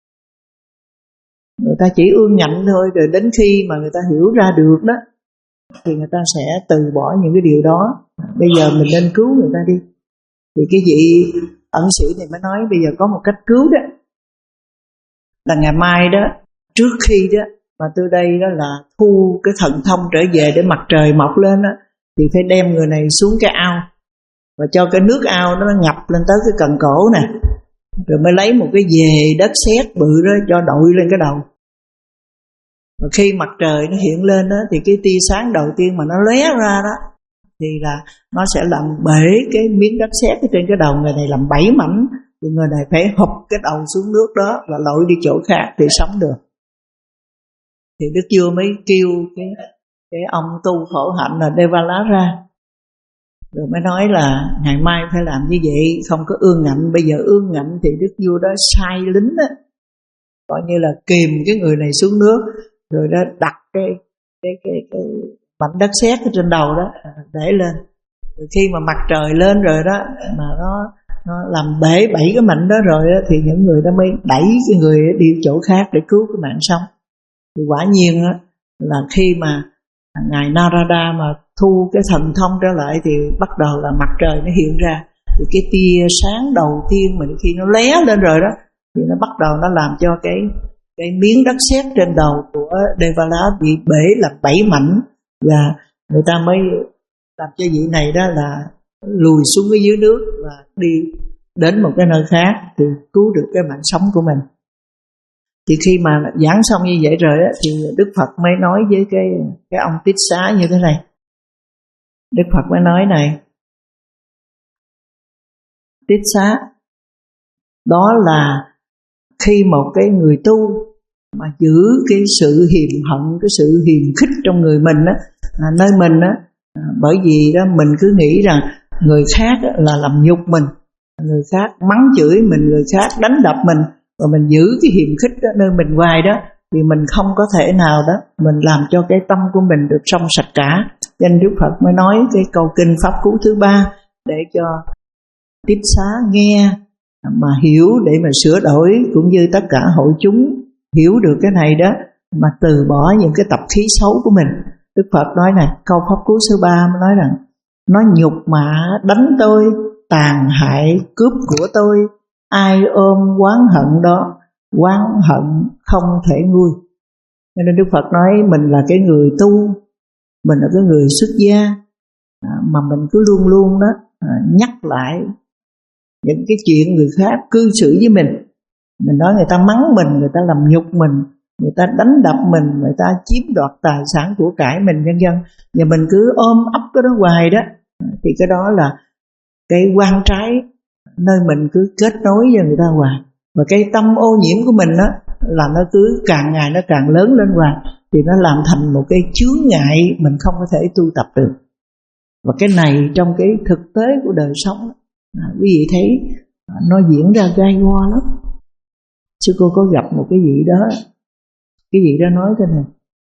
người ta chỉ ương ngạnh thôi, rồi đến khi mà người ta hiểu ra được đó, thì người ta sẽ từ bỏ những cái điều đó. Bây giờ mình nên cứu người ta đi. Thì cái vị ẩn sĩ này mới nói bây giờ có một cách cứu đó, là ngày mai đó, trước khi đó mà tôi đây đó là thu cái thần thông trở về để mặt trời mọc lên đó, thì phải đem người này xuống cái ao, và cho cái nước ao nó ngập lên tới cái cần cổ nè, rồi mới lấy một cái dề đất sét bự đó cho đội lên cái đầu. Và khi mặt trời nó hiện lên đó, thì cái tia sáng đầu tiên mà nó lóe ra đó, thì là nó sẽ làm bể cái miếng đất sét ở trên cái đầu người này làm bảy mảnh. Thì người này phải hụp cái đầu xuống nước đó và lội đi chỗ khác thì sống được. Thì Đức Vua mới kêu cái, cái ông tu khổ hạnh là Devala ra, rồi mới nói là ngày mai phải làm như vậy, không có ương ngạnh. Bây giờ ương ngạnh thì Đức Vua đó sai lính đó, coi như là kìm cái người này xuống nước, rồi đó đặt cái cái cái, cái mảnh đất sét ở trên đầu đó để lên. Rồi khi mà mặt trời lên rồi đó, mà nó nó làm bể bảy cái mảnh đó rồi đó, thì những người đó mới đẩy cái người đi chỗ khác để cứu cái mạng sống. Thì quả nhiên đó, là khi mà ngài Narada mà thu cái thần thông trở lại, thì bắt đầu là mặt trời nó hiện ra. Thì cái tia sáng đầu tiên mình khi nó lóe lên rồi đó, thì nó bắt đầu nó làm cho cái cái miếng đất sét trên đầu của Devala bị bể làm bảy mảnh, và người ta mới làm cho vị này đó là lùi xuống cái dưới nước và đi đến một cái nơi khác thì cứu được cái mạng sống của mình. Thì khi mà giảng xong như vậy rồi đó, thì Đức Phật mới nói với cái cái ông Tích Xá như thế này. Đức Phật mới nói này: Tích Xá, đó là khi một cái người tu mà giữ cái sự hiềm hận, cái sự hiềm khích trong người mình á, à, nơi mình á, à, bởi vì đó mình cứ nghĩ rằng người khác á, là làm nhục mình, người khác mắng chửi mình, người khác đánh đập mình, rồi mình giữ cái hiềm khích đó nơi mình hoài đó, thì mình không có thể nào đó mình làm cho cái tâm của mình được trong sạch cả. Cho nên Đức Phật mới nói cái câu kinh Pháp Cú thứ ba để cho Tích Xá nghe mà hiểu, để mà sửa đổi, cũng như tất cả hội chúng hiểu được cái này đó, mà từ bỏ những cái tập khí xấu của mình. Đức Phật nói này, câu Pháp Cú số ba mới nói rằng: nó nhục mạ đánh tôi, tàn hại cướp của tôi, ai ôm oán hận đó, oán hận không thể nguôi. Nên Đức Phật nói mình là cái người tu, mình là cái người xuất gia, à, mà mình cứ luôn luôn đó à, nhắc lại những cái chuyện người khác cư xử với mình. Mình nói người ta mắng mình, người ta làm nhục mình, người ta đánh đập mình, người ta chiếm đoạt tài sản của cải mình, vân vân. Và mình cứ ôm ấp cái đó hoài đó, thì cái đó là cái quan trái nơi mình cứ kết nối với người ta hoài. Và cái tâm ô nhiễm của mình đó là nó cứ càng ngày nó càng lớn lên hoài, thì nó làm thành một cái chướng ngại mình không có thể tu tập được. Và cái này trong cái thực tế của đời sống à, quý vị thấy à, nó diễn ra gai go lắm. Sư cô có gặp một cái vị đó, cái vị đó nói thế này,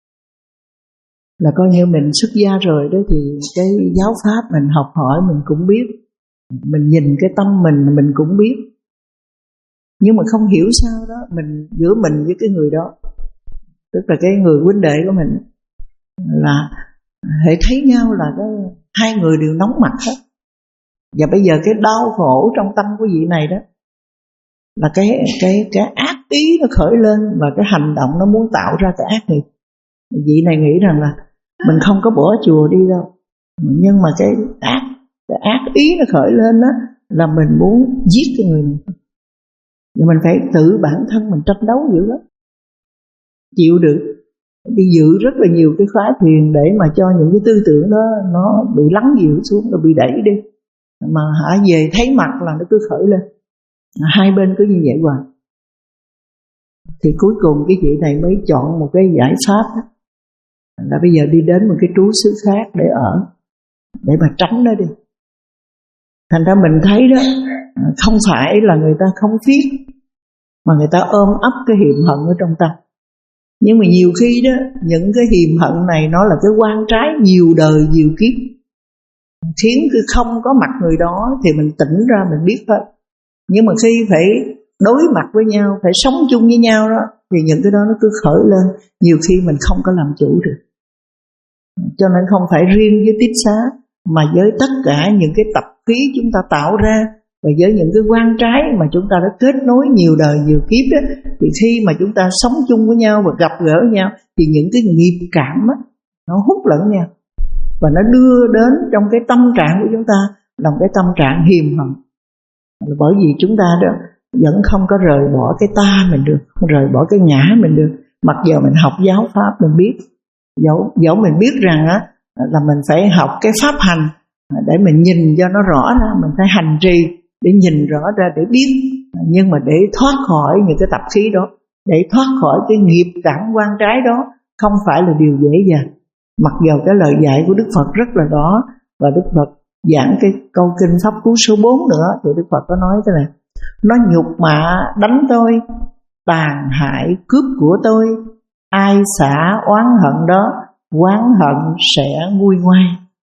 là coi như mình xuất gia rồi đó, thì cái giáo pháp mình học hỏi mình cũng biết, mình nhìn cái tâm mình mình cũng biết, nhưng mà không hiểu sao đó mình giữa mình với cái người đó, tức là cái người huynh đệ của mình, là hễ thấy nhau là cái hai người đều nóng mặt hết. Và bây giờ cái đau khổ trong tâm của vị này đó là cái cái cái ác ý nó khởi lên, và cái hành động nó muốn tạo ra cái ác nghiệp. Vị này nghĩ rằng là mình không có bỏ chùa đi đâu, nhưng mà cái ác cái ác ý nó khởi lên đó là mình muốn giết cái người này. Và mình phải tự bản thân mình tranh đấu dữ lắm, chịu được, đi dự rất là nhiều cái khóa thiền để mà cho những cái tư tưởng đó nó bị lắng dịu xuống, nó bị đẩy đi. Mà hả về thấy mặt là nó cứ khởi lên, hai bên cứ như vậy hoài. Thì cuối cùng cái chị này mới chọn một cái giải pháp đó, là bây giờ đi đến một cái trú xứ khác để ở, để mà tránh nó đi. Thành ra mình thấy đó, không phải là người ta không phiết, mà người ta ôm ấp cái hiềm hận ở trong tâm. Nhưng mà nhiều khi đó, những cái hiềm hận này nó là cái oan trái nhiều đời nhiều kiếp, khiến cứ không có mặt người đó thì mình tỉnh ra mình biết thôi. Nhưng mà khi phải đối mặt với nhau, phải sống chung với nhau đó, thì những cái đó nó cứ khởi lên, nhiều khi mình không có làm chủ được. Cho nên không phải riêng với tiết xá, mà với tất cả những cái tập khí chúng ta tạo ra, và với những cái quan trái mà chúng ta đã kết nối nhiều đời nhiều kiếp đó, thì khi mà chúng ta sống chung với nhau và gặp gỡ nhau, thì những cái nghiệp cảm đó, nó hút lẫn nhau, và nó đưa đến trong cái tâm trạng của chúng ta là một cái tâm trạng hiềm hận. Bởi vì chúng ta đó vẫn không có rời bỏ cái ta mình được, không rời bỏ cái ngã mình được. Mặc dù mình học giáo pháp mình biết, dẫu, dẫu mình biết rằng á, là mình phải học cái pháp hành để mình nhìn cho nó rõ ra, mình phải hành trì để nhìn rõ ra để biết. Nhưng mà để thoát khỏi những cái tập khí đó, để thoát khỏi cái nghiệp cảm quan trái đó, không phải là điều dễ dàng. Mặc dù cái lời dạy của Đức Phật rất là đó, và Đức Phật giảng cái câu kinh Pháp Cú số bốn nữa, thì Đức Phật có nói thế này: nó nhục mạ đánh tôi, tàn hại cướp của tôi, ai xả oán hận đó, oán hận sẽ nguôi ngoai.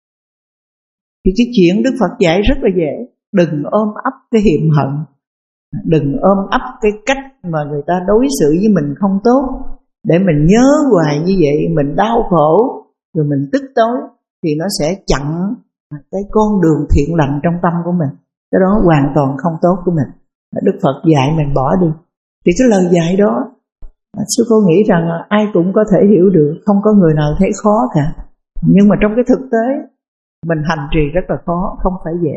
Thì cái chuyện Đức Phật dạy rất là dễ. Đừng ôm ấp cái hiềm hận, đừng ôm ấp cái cách mà người ta đối xử với mình không tốt, để mình nhớ hoài như vậy, mình đau khổ, rồi mình tức tối, thì nó sẽ chặn cái con đường thiện lành trong tâm của mình. Cái đó hoàn toàn không tốt của mình. Đức Phật dạy mình bỏ đi. Thì cái lời dạy đó, sư cô nghĩ rằng ai cũng có thể hiểu được, không có người nào thấy khó cả. Nhưng mà trong cái thực tế, mình hành trì rất là khó, không phải dễ.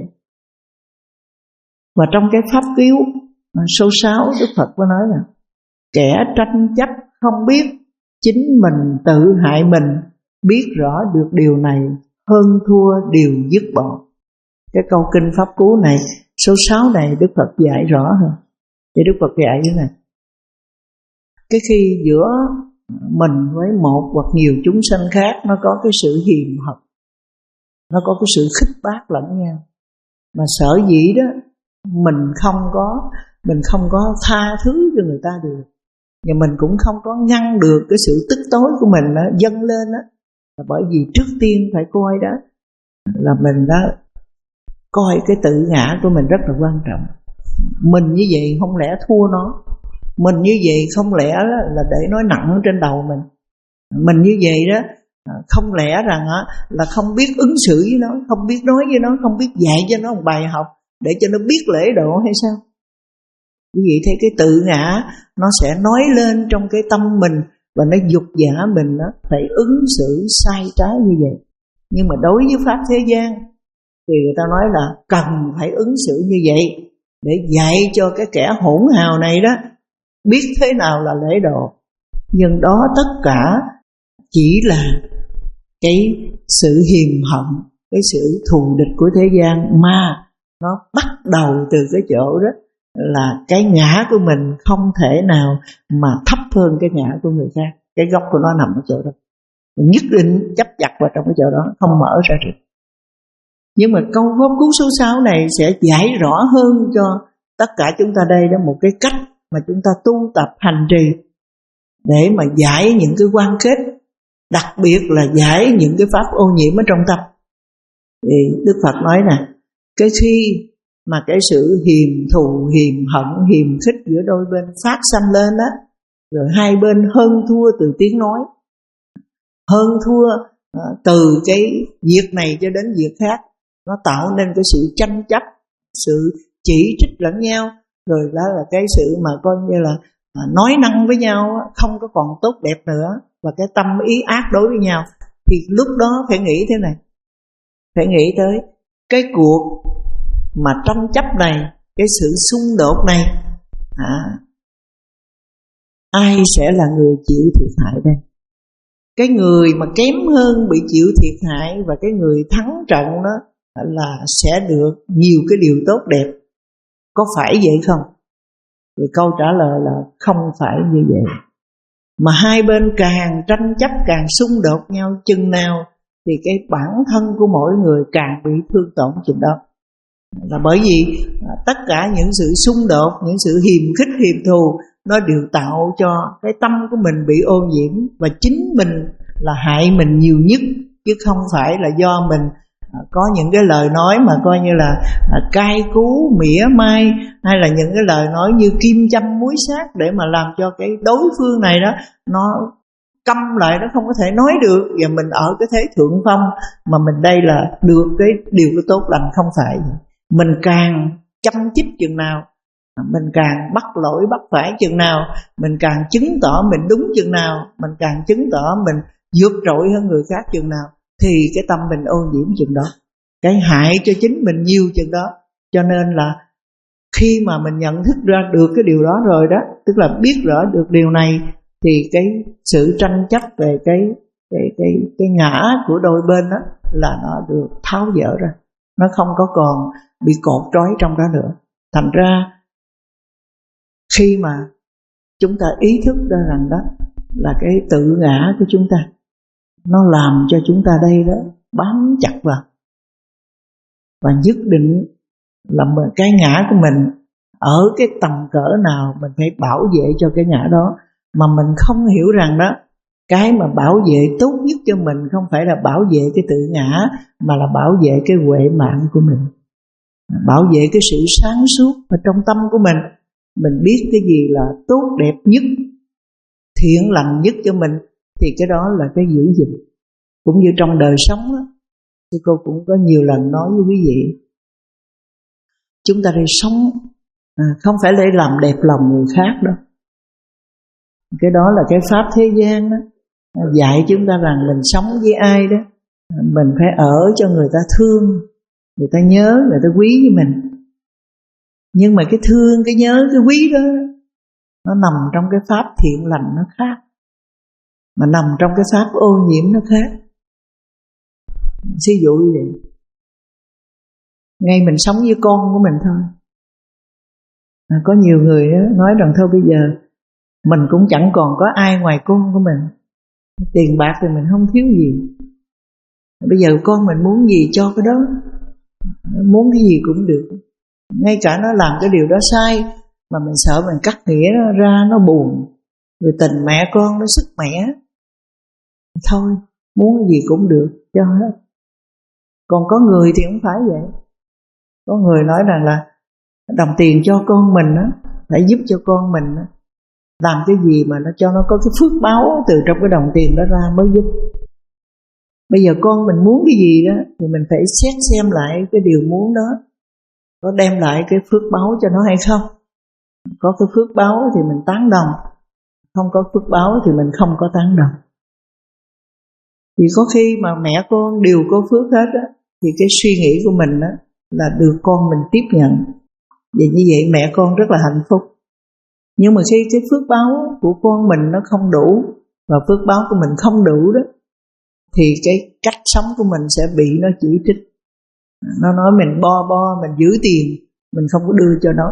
Và trong cái pháp cứu số sáu, Đức Phật có nói là kẻ tranh chấp không biết, chính mình tự hại mình, biết rõ được điều này, hơn thua điều dứt bỏ. Cái câu kinh Pháp Cú này, số sáu này, Đức Phật dạy rõ hơn. Thì Đức Phật dạy như này: cái khi giữa mình với một hoặc nhiều chúng sanh khác, nó có cái sự hiềm hận, nó có cái sự khích bác lẫn nhau, mà sở dĩ đó mình không có mình không có tha thứ cho người ta được, và mình cũng không có ngăn được cái sự tức tối của mình nó dâng lên đó, là bởi vì trước tiên phải coi đó là mình đã coi cái tự ngã của mình rất là quan trọng. Mình như vậy không lẽ thua nó, mình như vậy không lẽ là để nói nặng trên đầu mình, mình như vậy đó không lẽ rằng là không biết ứng xử với nó, không biết nói với nó, không biết dạy cho nó một bài học để cho nó biết lễ độ hay sao? Quý vị thấy cái tự ngã nó sẽ nói lên trong cái tâm mình, và nó dục giả mình đó, phải ứng xử sai trái như vậy. Nhưng mà đối với pháp thế gian thì người ta nói là cần phải ứng xử như vậy để dạy cho cái kẻ hỗn hào này đó biết thế nào là lễ độ. Nhưng đó tất cả chỉ là cái sự hiềm hận, cái sự thù địch của thế gian, mà nó bắt đầu từ cái chỗ đó là cái ngã của mình không thể nào mà thấp hơn cái ngã của người khác. Cái gốc của nó nằm ở chỗ đó, nhất định chấp chặt vào trong cái chỗ đó, không mở ra được. Nhưng mà câu pháp cú số sáu này sẽ giải rõ hơn cho tất cả chúng ta đây đó một cái cách mà chúng ta tu tập hành trì để mà giải những cái quan kết, đặc biệt là giải những cái pháp ô nhiễm ở trong tâm. Thì Đức Phật nói nè, cái khi mà cái sự hiềm thù, hiềm hận, hiềm khích giữa đôi bên phát sanh lên đó, rồi hai bên hơn thua từ tiếng nói, hơn thua uh, từ cái việc này cho đến việc khác, nó tạo nên cái sự tranh chấp, sự chỉ trích lẫn nhau, rồi đó là cái sự mà coi như là uh, nói năng với nhau không có còn tốt đẹp nữa, và cái tâm ý ác đối với nhau. Thì lúc đó phải nghĩ thế này, phải nghĩ tới cái cuộc mà tranh chấp này, cái sự xung đột này, à, ai sẽ là người chịu thiệt hại đây? Cái người mà kém hơn bị chịu thiệt hại, và cái người thắng trận đó là sẽ được nhiều cái điều tốt đẹp. Có phải vậy không? Thì câu trả lời là không phải như vậy. Mà hai bên càng tranh chấp, càng xung đột nhau chừng nào thì cái bản thân của mỗi người càng bị thương tổn chừng đó. Là bởi vì tất cả những sự xung đột, những sự hiềm khích, hiềm thù, nó đều tạo cho cái tâm của mình bị ô nhiễm, và chính mình là hại mình nhiều nhất, chứ không phải là do mình có những cái lời nói mà coi như là cay cú, mỉa mai, hay là những cái lời nói như kim châm muối sát để mà làm cho cái đối phương này đó nó câm lại, nó không có thể nói được, và mình ở cái thế thượng phong, mà mình đây là được cái điều cái tốt lành. Không phải. Mình càng chăm chích chừng nào, mình càng bắt lỗi bắt phải chừng nào, mình càng chứng tỏ mình đúng chừng nào, mình càng chứng tỏ mình vượt trội hơn người khác chừng nào, thì cái tâm mình ô nhiễm chừng đó, cái hại cho chính mình nhiều chừng đó. Cho nên là khi mà mình nhận thức ra được cái điều đó rồi đó, tức là biết rõ được điều này, thì cái sự tranh chấp về cái cái cái cái ngã của đôi bên đó là nó được tháo dỡ ra, nó không có còn bị cột trói trong đó nữa. Thành ra khi mà chúng ta ý thức ra rằng đó là cái tự ngã của chúng ta, nó làm cho chúng ta đây đó bám chặt vào, và nhất định là cái ngã của mình ở cái tầm cỡ nào mình phải bảo vệ cho cái ngã đó. Mà mình không hiểu rằng đó, cái mà bảo vệ tốt nhất cho mình không phải là bảo vệ cái tự ngã, mà là bảo vệ cái huệ mạng của mình, bảo vệ cái sự sáng suốt ở trong tâm của mình. Mình biết cái gì là tốt đẹp nhất, thiện lành nhất cho mình, thì cái đó là cái giữ gìn. Cũng như trong đời sống đó, thì cô cũng có nhiều lần nói với quý vị, chúng ta đi sống à, không phải để làm đẹp lòng người khác đâu. Cái đó là cái pháp thế gian đó, dạy chúng ta rằng mình sống với ai đó, mình phải ở cho người ta thương, người ta nhớ, người ta quý với mình. Nhưng mà cái thương, cái nhớ, cái quý đó, nó nằm trong cái pháp thiện lành nó khác, mà nằm trong cái pháp ô nhiễm nó khác. Ví dụ như vậy, ngay mình sống với con của mình thôi, à, có nhiều người đó nói rằng thôi bây giờ mình cũng chẳng còn có ai ngoài con của mình, tiền bạc thì mình không thiếu gì, bây giờ con mình muốn gì cho cái đó, muốn cái gì cũng được. Ngay cả nó làm cái điều đó sai mà mình sợ mình cắt nghĩa nó ra nó buồn, rồi tình mẹ con nó sức mẻ, thôi muốn gì cũng được cho hết. Còn có người thì không phải vậy. Có người nói rằng là đồng tiền cho con mình á, phải giúp cho con mình á, làm cái gì mà nó cho nó có cái phước báo từ trong cái đồng tiền đó ra mới giúp. Bây giờ con mình muốn cái gì đó thì mình phải xét xem lại cái điều muốn đó có đem lại cái phước báo cho nó hay không. Có cái phước báo thì mình tán đồng, không có phước báo thì mình không có tán đồng. Vì có khi mà mẹ con đều có phước hết á, thì cái suy nghĩ của mình á là được con mình tiếp nhận. Vì như vậy mẹ con rất là hạnh phúc. Nhưng mà khi cái phước báo của con mình nó không đủ, và phước báo của mình không đủ đó, thì cái cách sống của mình sẽ bị nó chỉ trích. Nó nói mình bo bo, mình giữ tiền, mình không có đưa cho nó.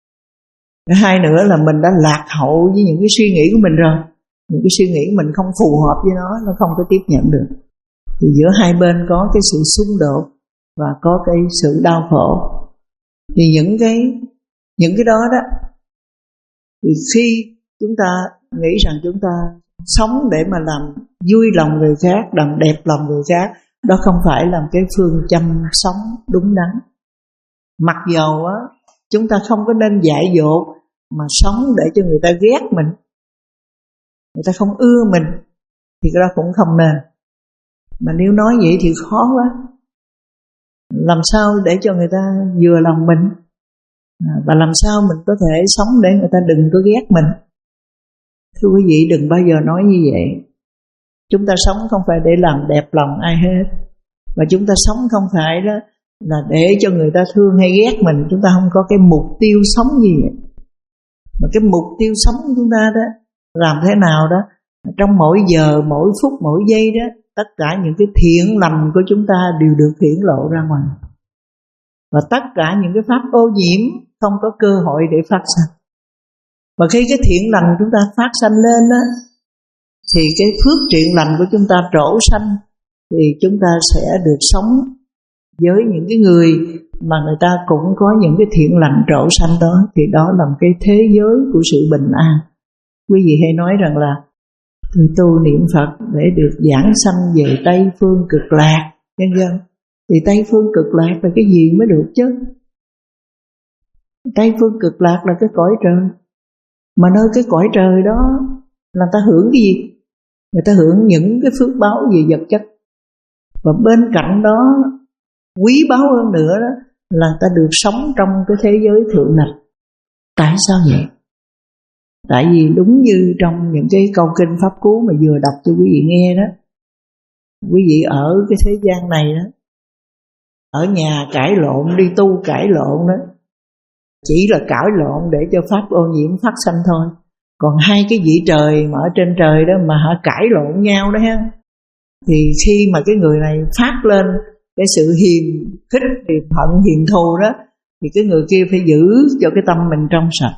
Hai nữa là mình đã lạc hậu với những cái suy nghĩ của mình rồi. Những cái suy nghĩ của mình không phù hợp với nó, nó không có tiếp nhận được. Thì giữa hai bên có cái sự xung đột và có cái sự đau khổ. Thì những cái những cái đó đó, thì khi chúng ta nghĩ rằng chúng ta sống để mà làm vui lòng người khác, làm đẹp lòng người khác, đó không phải là cái phương châm sống đúng đắn. Mặc dầu á, chúng ta không có nên dại dột mà sống để cho người ta ghét mình, người ta không ưa mình, thì cái đó cũng không nên. Mà nếu nói vậy thì khó quá. Làm sao để cho người ta vừa lòng mình, và làm sao mình có thể sống để người ta đừng có ghét mình. Thưa quý vị, đừng bao giờ nói như vậy. Chúng ta sống không phải để làm đẹp lòng ai hết, và chúng ta sống không phải đó là để cho người ta thương hay ghét mình. Chúng ta không có cái mục tiêu sống gì vậy. Mà cái mục tiêu sống của chúng ta đó, làm thế nào đó trong mỗi giờ, mỗi phút, mỗi giây đó, tất cả những cái thiện lành của chúng ta đều được hiển lộ ra ngoài. Và tất cả những cái pháp ô nhiễm không có cơ hội để phát sanh. Và khi cái thiện lành chúng ta phát sanh lên đó, thì cái phước thiện lành của chúng ta trổ sanh, thì chúng ta sẽ được sống với những cái người mà người ta cũng có những cái thiện lành trổ sanh đó. Thì đó là một cái thế giới của sự bình an. Quý vị hay nói rằng là tôi tu niệm Phật để được giảng sanh về Tây Phương Cực Lạc, nhân dân. Thì Tây Phương Cực Lạc là cái gì mới được chứ? Tây Phương Cực Lạc là cái cõi trời. Mà nơi cái cõi trời đó là ta hưởng cái gì? Người ta hưởng những cái phước báo về vật chất. Và bên cạnh đó, quý báu hơn nữa đó, là ta được sống trong cái thế giới thượng lạc. Tại sao vậy? Tại vì đúng như trong những cái câu kinh Pháp Cú mà vừa đọc cho quý vị nghe đó, quý vị ở cái thế gian này đó, ở nhà cãi lộn, đi tu cãi lộn đó, chỉ là cãi lộn để cho pháp ô nhiễm phát sanh thôi. Còn hai cái vị trời mà ở trên trời đó mà họ cãi lộn nhau đó ha, thì khi mà cái người này phát lên cái sự hiềm khích, hiềm hận, hiềm thù đó, thì cái người kia phải giữ cho cái tâm mình trong sạch.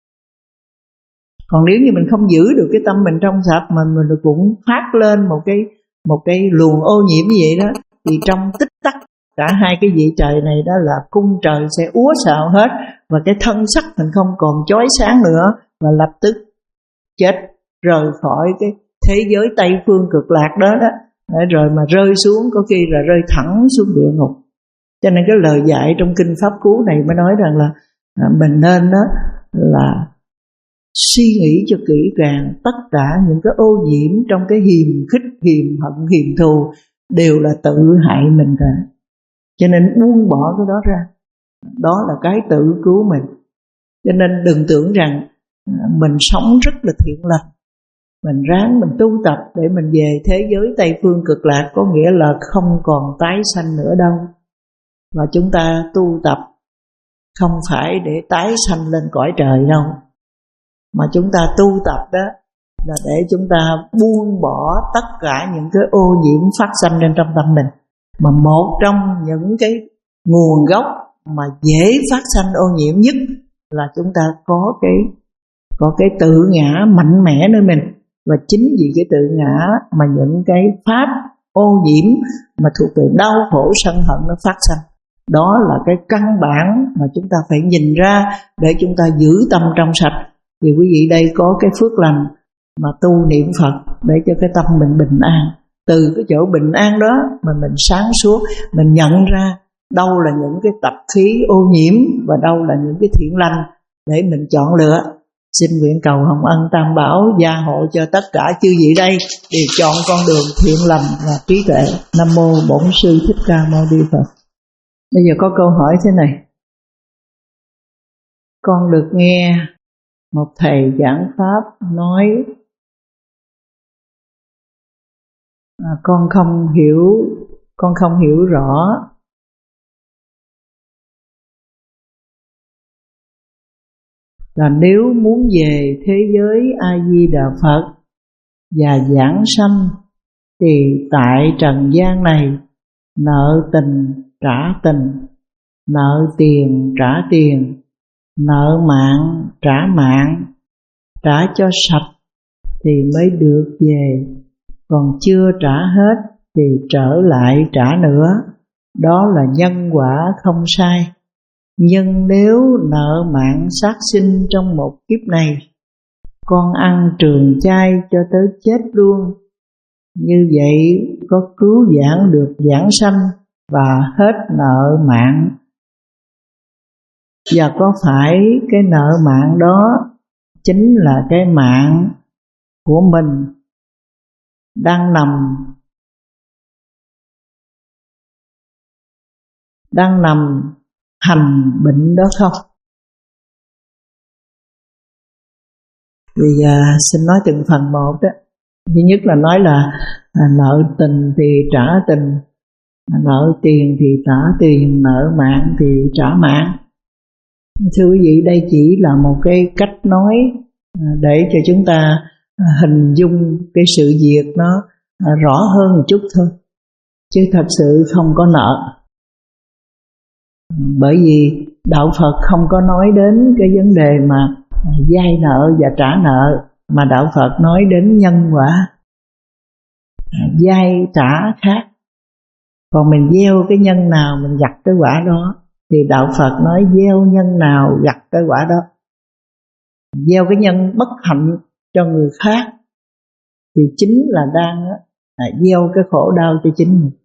Còn nếu như mình không giữ được cái tâm mình trong sạch mà mình cũng phát lên một cái một cái luồng ô nhiễm như vậy đó, thì trong tích tắc cả hai cái vị trời này đó là cung trời sẽ úa xạo hết, và cái thân sắc mình không còn chói sáng nữa, và lập tức chết, rời khỏi cái thế giới Tây Phương Cực Lạc đó đó, rồi mà rơi xuống, có khi là rơi thẳng xuống địa ngục. Cho nên cái lời dạy trong kinh Pháp Cú này mới nói rằng là mình nên đó là suy nghĩ cho kỹ càng, tất cả những cái ô nhiễm trong cái hiềm khích, hiềm hận, hiềm thù đều là tự hại mình cả. Cho nên buông bỏ cái đó ra, đó là cái tự cứu mình. Cho nên đừng tưởng rằng mình sống rất là thiện lành, mình ráng mình tu tập để mình về thế giới Tây Phương Cực Lạc, có nghĩa là không còn tái sanh nữa đâu. Và chúng ta tu tập không phải để tái sanh lên cõi trời đâu, mà chúng ta tu tập đó là để chúng ta buông bỏ tất cả những cái ô nhiễm phát sanh lên trong tâm mình. Mà một trong những cái nguồn gốc mà dễ phát sanh ô nhiễm nhất là chúng ta có cái có cái tự ngã mạnh mẽ nơi mình. Và chính vì cái tự ngã mà những cái pháp ô nhiễm mà thuộc về đau khổ sân hận nó phát sanh. Đó là cái căn bản mà chúng ta phải nhìn ra để chúng ta giữ tâm trong sạch. Vì quý vị đây có cái phước lành mà tu niệm Phật để cho cái tâm mình bình an. Từ cái chỗ bình an đó mà mình sáng suốt, mình nhận ra đâu là những cái tập khí ô nhiễm và đâu là những cái thiện lành để mình chọn lựa. Xin nguyện cầu Hồng Ân Tam Bảo gia hộ cho tất cả chư vị đây đều chọn con đường thiện lành và trí tuệ. Nam mô Bổn Sư Thích Ca Mâu Ni Phật. Bây giờ có câu hỏi thế này. Con được nghe một thầy giảng pháp nói à, con không hiểu, con không hiểu rõ là nếu muốn về thế giới A Di Đà Phật và giảng sanh thì tại trần gian này nợ tình trả tình, nợ tiền trả tiền, nợ mạng trả mạng, trả cho sạch thì mới được về, còn chưa trả hết thì trở lại trả nữa. Đó là nhân quả không sai. Nhưng nếu nợ mạng sát sinh trong một kiếp này, con ăn trường chay cho tới chết luôn, như vậy có cứu vãn được vãng sanh và hết nợ mạng. Và có phải cái nợ mạng đó chính là cái mạng của mình đang nằm đang nằm hành bệnh đó không? Vì à, xin nói từng phần một đó. Thứ nhất là nói là à, nợ tình thì trả tình, nợ tiền thì trả tiền, nợ mạng thì trả mạng. Thưa quý vị, đây chỉ là một cái cách nói à, để cho chúng ta à, hình dung cái sự việc nó à, rõ hơn một chút thôi, chứ thật sự không có nợ. Bởi vì đạo Phật không có nói đến cái vấn đề mà vay nợ và trả nợ, mà đạo Phật nói đến nhân quả. Vay trả khác, còn mình gieo cái nhân nào mình gặt cái quả đó, thì đạo Phật nói gieo nhân nào gặt cái quả đó. Gieo cái nhân bất hạnh cho người khác thì chính là đang gieo cái khổ đau cho chính mình.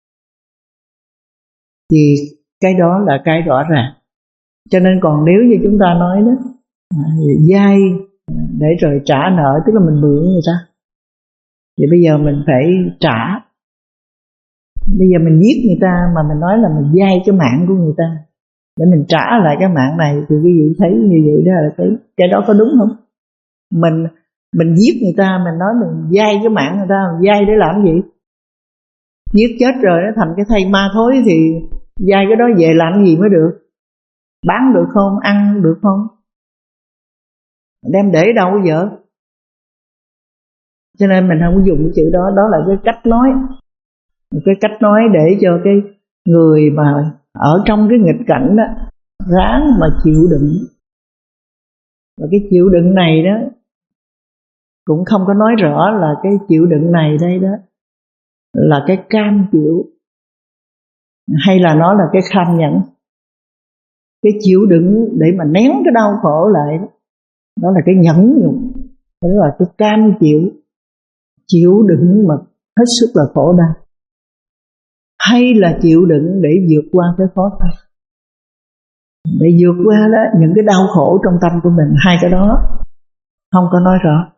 Thì cái đó là cái rõ ràng. Cho nên còn nếu như chúng ta nói đó, vay để rồi trả nợ, tức là mình mượn người ta, thì bây giờ mình phải trả. Bây giờ mình giết người ta mà mình nói là mình vay cái mạng của người ta để mình trả lại cái mạng này, thì quý vị thấy như vậy đó là cái cái đó có đúng không? Mình mình giết người ta, mình nói mình vay cái mạng người ta, mình vay để làm gì? Giết chết rồi nó thành cái thây ma thối thì vay cái đó về làm gì mới được? Bán được không? Ăn được không? Đem để đâu bây giờ? Cho nên mình không có dùng cái chữ đó. Đó là cái cách nói, cái cách nói để cho cái người mà ở trong cái nghịch cảnh đó ráng mà chịu đựng. Và cái chịu đựng này đó cũng không có nói rõ là cái chịu đựng này đây đó là cái cam chịu, hay là nó là cái kham nhẫn. Cái chịu đựng để mà nén cái đau khổ lại đó, đó là cái nhẫn nhục, đó là cái cam chịu. Chịu đựng mà hết sức là khổ đau, hay là chịu đựng để vượt qua cái khó khăn, để vượt qua đó những cái đau khổ trong tâm của mình. Hai cái đó không có nói rõ,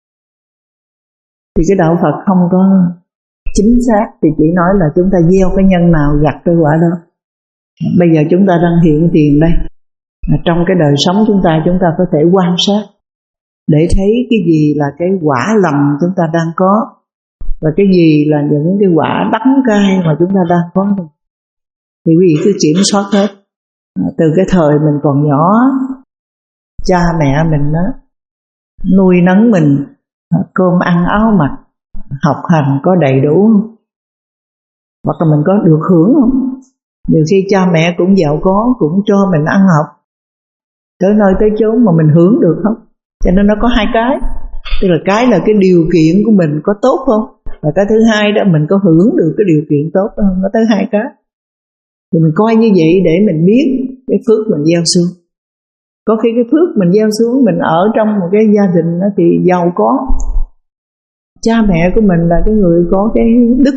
thì cái đạo Phật không có chính xác, thì chỉ nói là chúng ta gieo cái nhân nào gặt cái quả đó. Bây giờ chúng ta đang hiện tiền đây, trong cái đời sống chúng ta, chúng ta có thể quan sát để thấy cái gì là cái quả lầm chúng ta đang có, và cái gì là những cái quả đắng cay mà chúng ta đang có. Thì quý vị cứ kiểm soát hết. Từ cái thời mình còn nhỏ, cha mẹ mình đó nuôi nấng mình, cơm ăn áo mặc, học hành có đầy đủ không? Hoặc là mình có được hưởng không? Nhiều khi cha mẹ cũng giàu có, cũng cho mình ăn học, tới nơi tới chốn mà mình hưởng được không? Cho nên nó có hai cái. Tức là cái là cái điều kiện của mình có tốt không, và cái thứ hai đó mình có hưởng được cái điều kiện tốt không. Nó tới hai cái. Thì mình coi như vậy để mình biết cái phước mình gieo xuống. Có khi cái phước mình gieo xuống, mình ở trong một cái gia đình đó thì giàu có, cha mẹ của mình là cái người có cái đức,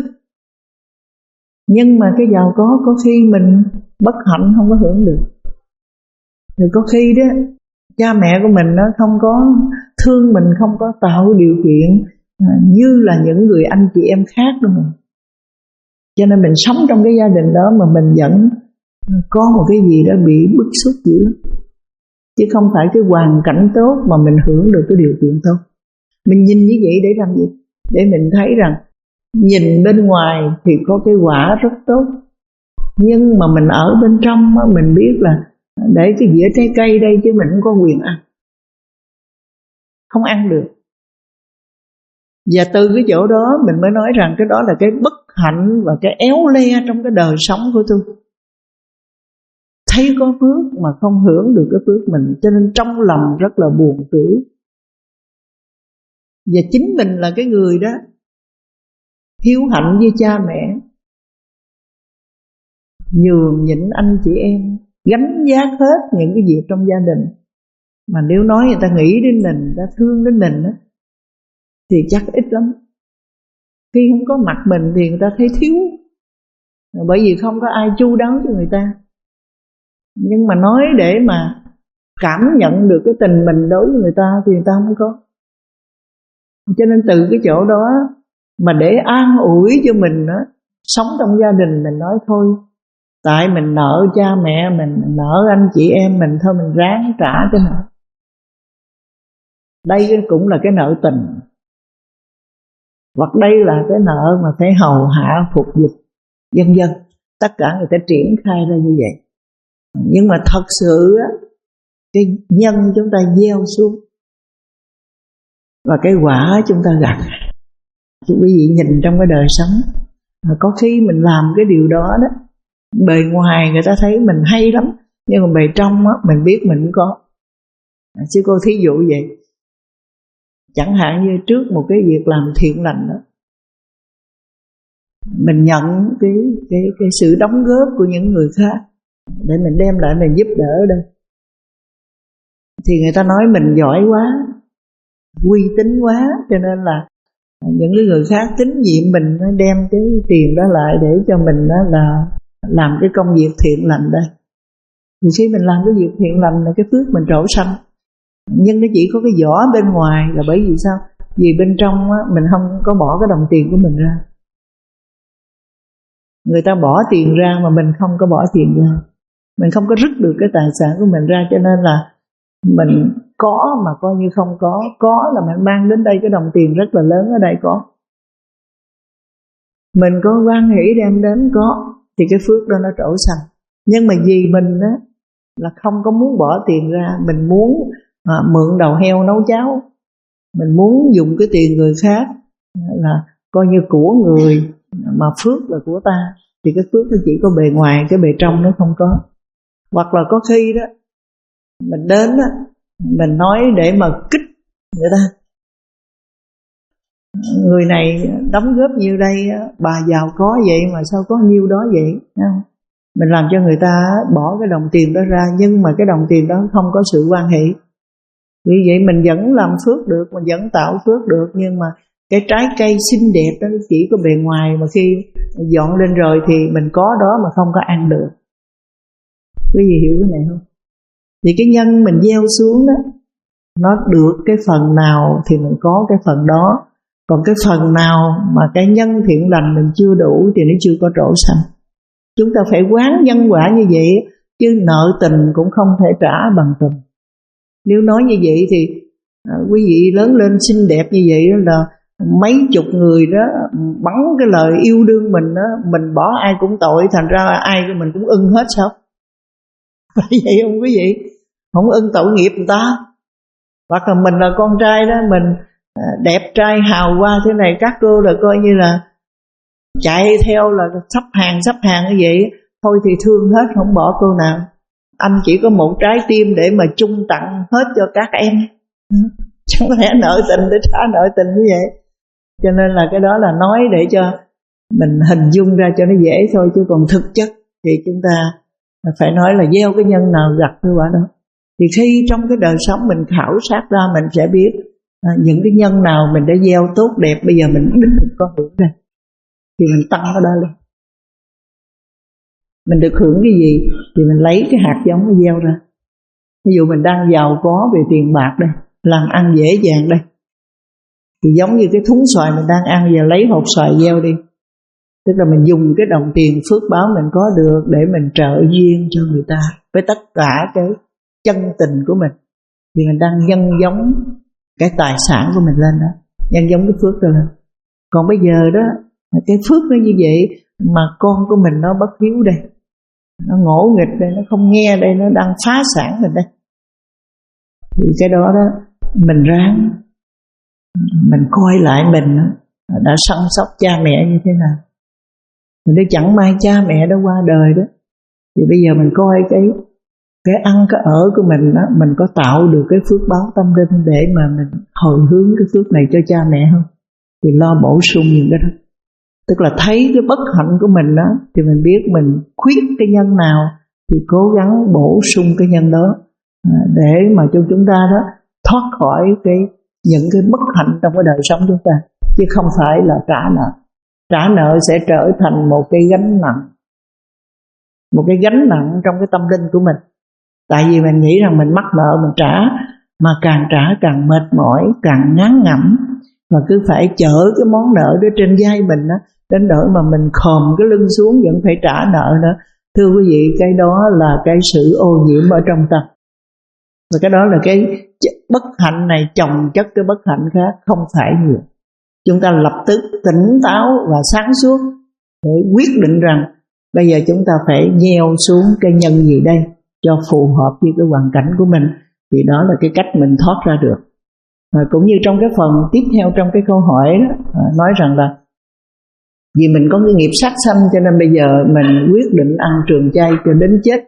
nhưng mà cái giàu có có khi mình bất hạnh không có hưởng được. Rồi có khi đó cha mẹ của mình nó không có thương mình, không có tạo điều kiện như là những người anh chị em khác đâu mình. Cho nên mình sống trong cái gia đình đó mà mình vẫn có một cái gì đó bị bức xúc dữ lắm. chứ không phải cái hoàn cảnh tốt mà mình hưởng được cái điều kiện tốt. Mình nhìn như vậy để làm gì? Để mình thấy rằng nhìn bên ngoài thì có cái quả rất tốt, nhưng mà mình ở bên trong mình biết là để cái dĩa trái cây đây chứ mình không có quyền ăn, không ăn được. Và từ cái chỗ đó mình mới nói rằng cái đó là cái bất hạnh và cái éo le trong cái đời sống của tôi. Thấy có phước mà không hưởng được cái phước mình, cho nên trong lòng rất là buồn tủi. Và chính mình là cái người đó hiếu hạnh với cha mẹ, nhường nhịn anh chị em, gánh vác hết những cái việc trong gia đình. Mà nếu nói người ta nghĩ đến mình, người ta thương đến mình đó, thì chắc ít lắm. Khi không có mặt mình thì người ta thấy thiếu, bởi vì không có ai chu đáo cho người ta. Nhưng mà nói để mà cảm nhận được cái tình mình đối với người ta thì người ta không có. Cho nên từ cái chỗ đó mà để an ủi cho mình đó, sống trong gia đình mình nói thôi, tại mình nợ cha mẹ mình, mình nợ anh chị em mình, thôi mình ráng trả cái nợ. Đây cũng là cái nợ tình, hoặc đây là cái nợ mà phải hầu hạ phục dịch vân vân. Tất cả người ta triển khai ra như vậy. Nhưng mà thật sự á, cái nhân chúng ta gieo xuống và cái quả chúng ta gặt. Quý vị nhìn trong cái đời sống, có khi mình làm cái điều đó đó, bề ngoài người ta thấy mình hay lắm, nhưng mà bề trong á, mình biết mình cũng có. Sư cô thí dụ vậy, chẳng hạn như trước một cái việc làm thiện lành đó, mình nhận cái, cái, cái sự đóng góp của những người khác để mình đem lại mình giúp đỡ ở đây, thì người ta nói mình giỏi quá, uy tín quá, cho nên là những cái người khác tín nhiệm mình đem cái tiền đó lại để cho mình đó là làm cái công việc thiện lành đây. Thì khi mình làm cái việc thiện lành là cái phước mình trổ xanh, nhưng nó chỉ có cái vỏ bên ngoài. Là bởi vì sao? Vì bên trong á, mình không có bỏ cái đồng tiền của mình ra. Người ta bỏ tiền ra mà mình không có bỏ tiền ra, mình không có rứt được cái tài sản của mình ra. Cho nên là mình có mà coi như không có. Có là mình mang đến đây cái đồng tiền rất là lớn ở đây có. Mình có hoan hỷ đem đến có, thì cái phước đó nó trổ xanh. Nhưng mà vì mình á, là không có muốn bỏ tiền ra, mình muốn à, mượn đầu heo nấu cháo, mình muốn dùng cái tiền người khác là coi như của người, mà phước là của ta, thì cái phước nó chỉ có bề ngoài, cái bề trong nó không có. Hoặc là có khi đó mình đến đó, mình nói để mà kích người ta, người này đóng góp nhiêu đây, bà giàu có vậy mà sao có nhiêu đó vậy, không? Mình làm cho người ta bỏ cái đồng tiền đó ra, nhưng mà cái đồng tiền đó không có sự quan hệ. Vì vậy mình vẫn làm phước được, mình vẫn tạo phước được, nhưng mà cái trái cây xinh đẹp đó chỉ có bề ngoài, mà khi dọn lên rồi thì mình có đó mà không có ăn được. Quý vị hiểu cái này không? Thì cái nhân mình gieo xuống đó, nó được cái phần nào thì mình có cái phần đó. Còn cái phần nào mà cái nhân thiện lành mình chưa đủ thì nó chưa có trổ xanh. Chúng ta phải quán nhân quả như vậy, chứ nợ tình cũng không thể trả bằng tình. Nếu nói như vậy thì à, quý vị lớn lên xinh đẹp như vậy đó là mấy chục người đó bắn cái lời yêu đương mình đó, mình bỏ ai cũng tội, thành ra ai mình cũng ưng hết sao? Phải vậy không quý vị? Không ưng tội nghiệp người ta. Hoặc là mình là con trai đó, mình đẹp trai hào hoa thế này, các cô là coi như là chạy theo là sắp hàng sắp hàng như vậy, thôi thì thương hết, không bỏ cô nào. Anh chỉ có một trái tim để mà chung tặng hết cho các em, chẳng lẽ nợ tình để trả nợ tình như vậy. Cho nên là cái đó là nói để cho mình hình dung ra cho nó dễ thôi, chứ còn thực chất thì chúng ta phải nói là gieo cái nhân nào gặt cái quả đó. Thì khi trong cái đời sống mình khảo sát ra, mình sẽ biết à, những cái nhân nào mình đã gieo tốt đẹp, bây giờ mình đích được có hưởng ra, thì mình tăng nó đó lên. Mình được hưởng cái gì thì mình lấy cái hạt giống nó gieo ra. Ví dụ mình đang giàu có về tiền bạc đây, làm ăn dễ dàng đây, thì giống như cái thúng xoài mình đang ăn, giờ lấy hột xoài gieo đi. Tức là mình dùng cái đồng tiền phước báo mình có được để mình trợ duyên cho người ta với tất cả cái chân tình của mình, thì mình đang nhân giống cái tài sản của mình lên đó, nhân giống cái phước đó lên. Còn bây giờ đó, cái phước nó như vậy mà con của mình nó bất hiếu đây, nó ngỗ nghịch đây, nó không nghe đây, nó đang phá sản mình đây, thì cái đó đó mình ráng mình coi lại mình đã săn sóc cha mẹ như thế nào. Mình nói chẳng may cha mẹ đã qua đời đó, thì bây giờ mình coi cái cái ăn cái ở của mình đó, mình có tạo được cái phước báo tâm linh để mà mình hồi hướng cái phước này cho cha mẹ không? Thì lo bổ sung những cái đó. Tức là thấy cái bất hạnh của mình đó, thì mình biết mình khuyết cái nhân nào thì cố gắng bổ sung cái nhân đó, để mà cho chúng ta đó thoát khỏi cái những cái bất hạnh trong cái đời sống chúng ta, chứ không phải là trả nợ. Trả nợ sẽ trở thành một cái gánh nặng, một cái gánh nặng trong cái tâm linh của mình. Tại vì mình nghĩ rằng mình mắc nợ mình trả, mà càng trả càng mệt mỏi, càng ngán ngẩm, mà cứ phải chở cái món nợ đó trên vai mình đó, đến nỗi mà mình khòm cái lưng xuống vẫn phải trả nợ nữa. Thưa quý vị, cái đó là cái sự ô nhiễm ở trong tâm. Và cái đó là cái bất hạnh này chồng chất cái bất hạnh khác, không phải nhiều. Chúng ta lập tức tỉnh táo và sáng suốt để quyết định rằng bây giờ chúng ta phải gieo xuống cái nhân gì đây cho phù hợp với cái hoàn cảnh của mình. Thì đó là cái cách mình thoát ra được. Và cũng như trong cái phần tiếp theo trong cái câu hỏi đó, nói rằng là vì mình có cái nghiệp sát sanh cho nên bây giờ mình quyết định ăn trường chay cho đến chết,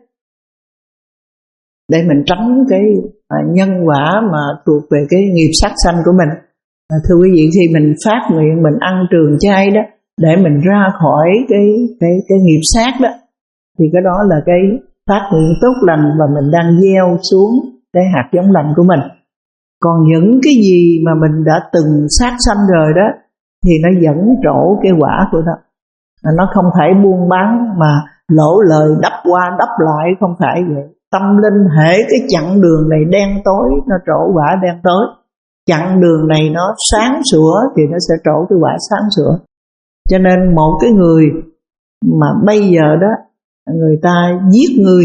để mình tránh cái nhân quả mà thuộc về cái nghiệp sát sanh của mình. À, thưa quý vị, khi mình phát nguyện mình ăn trường chay đó để mình ra khỏi cái cái cái nghiệp sát đó, thì cái đó là cái phát nguyện tốt lành và mình đang gieo xuống cái hạt giống lành của mình. Còn những cái gì mà mình đã từng sát sanh rồi đó thì nó dẫn trổ cái quả của nó. À, nó không phải buôn bán mà lỗ lời đắp qua đắp lại, không phải vậy. Tâm linh hễ cái chặng đường này đen tối, nó trổ quả đen tối. Chặng đường này nó sáng sủa thì nó sẽ trổ cái quả sáng sủa. Cho nên một cái người mà bây giờ đó người ta giết người,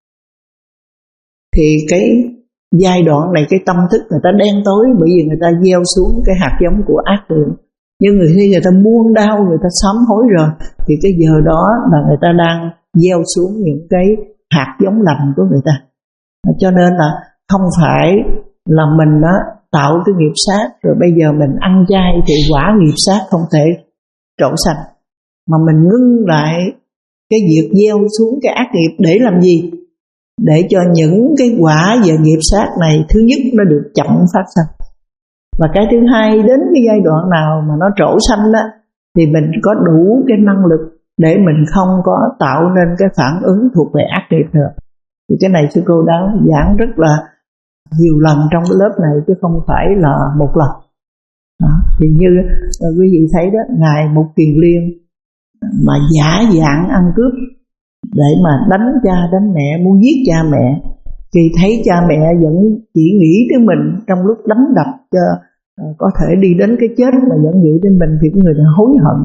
thì cái giai đoạn này cái tâm thức người ta đen tối, bởi vì người ta gieo xuống cái hạt giống của ác đường. Nhưng người khi người ta buông đau, người ta sám hối rồi, thì cái giờ đó là người ta đang gieo xuống những cái hạt giống lành của người ta. Cho nên là không phải là mình đó tạo cái nghiệp sát rồi bây giờ mình ăn chay thì quả nghiệp sát không thể trổ sanh, mà mình ngưng lại cái việc gieo xuống cái ác nghiệp để làm gì? Để cho những cái quả về nghiệp sát này, thứ nhất nó được chậm phát sanh, và cái thứ hai đến cái giai đoạn nào mà nó trổ sanh đó thì mình có đủ cái năng lực để mình không có tạo nên cái phản ứng thuộc về ác nghiệp nữa. Thì cái này sư cô đã giảng rất là nhiều lần trong cái lớp này chứ không phải là một lần. Đó. Thì như uh, quý vị thấy đó, Ngài Mục Kiền Liên mà giả dạng ăn cướp để mà đánh cha đánh mẹ, muốn giết cha mẹ, khi thấy cha mẹ vẫn chỉ nghĩ tới mình trong lúc đánh đập cho uh, có thể đi đến cái chết mà vẫn nghĩ tới mình, thì cái người này hối hận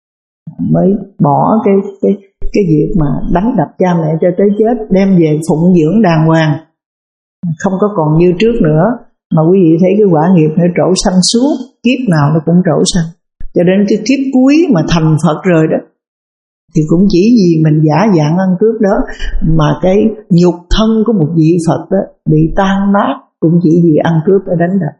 mới bỏ cái cái cái việc mà đánh đập cha mẹ cho tới chết, đem về phụng dưỡng đàng hoàng, không có còn như trước nữa. Mà quý vị thấy cái quả nghiệp nó trổ sanh suốt, kiếp nào nó cũng trổ sanh, cho đến cái kiếp cuối mà thành Phật rồi đó, thì cũng chỉ vì mình giả dạng ăn cướp đó mà cái nhục thân của một vị Phật đó bị tan nát, cũng chỉ vì ăn cướp để đánh đập.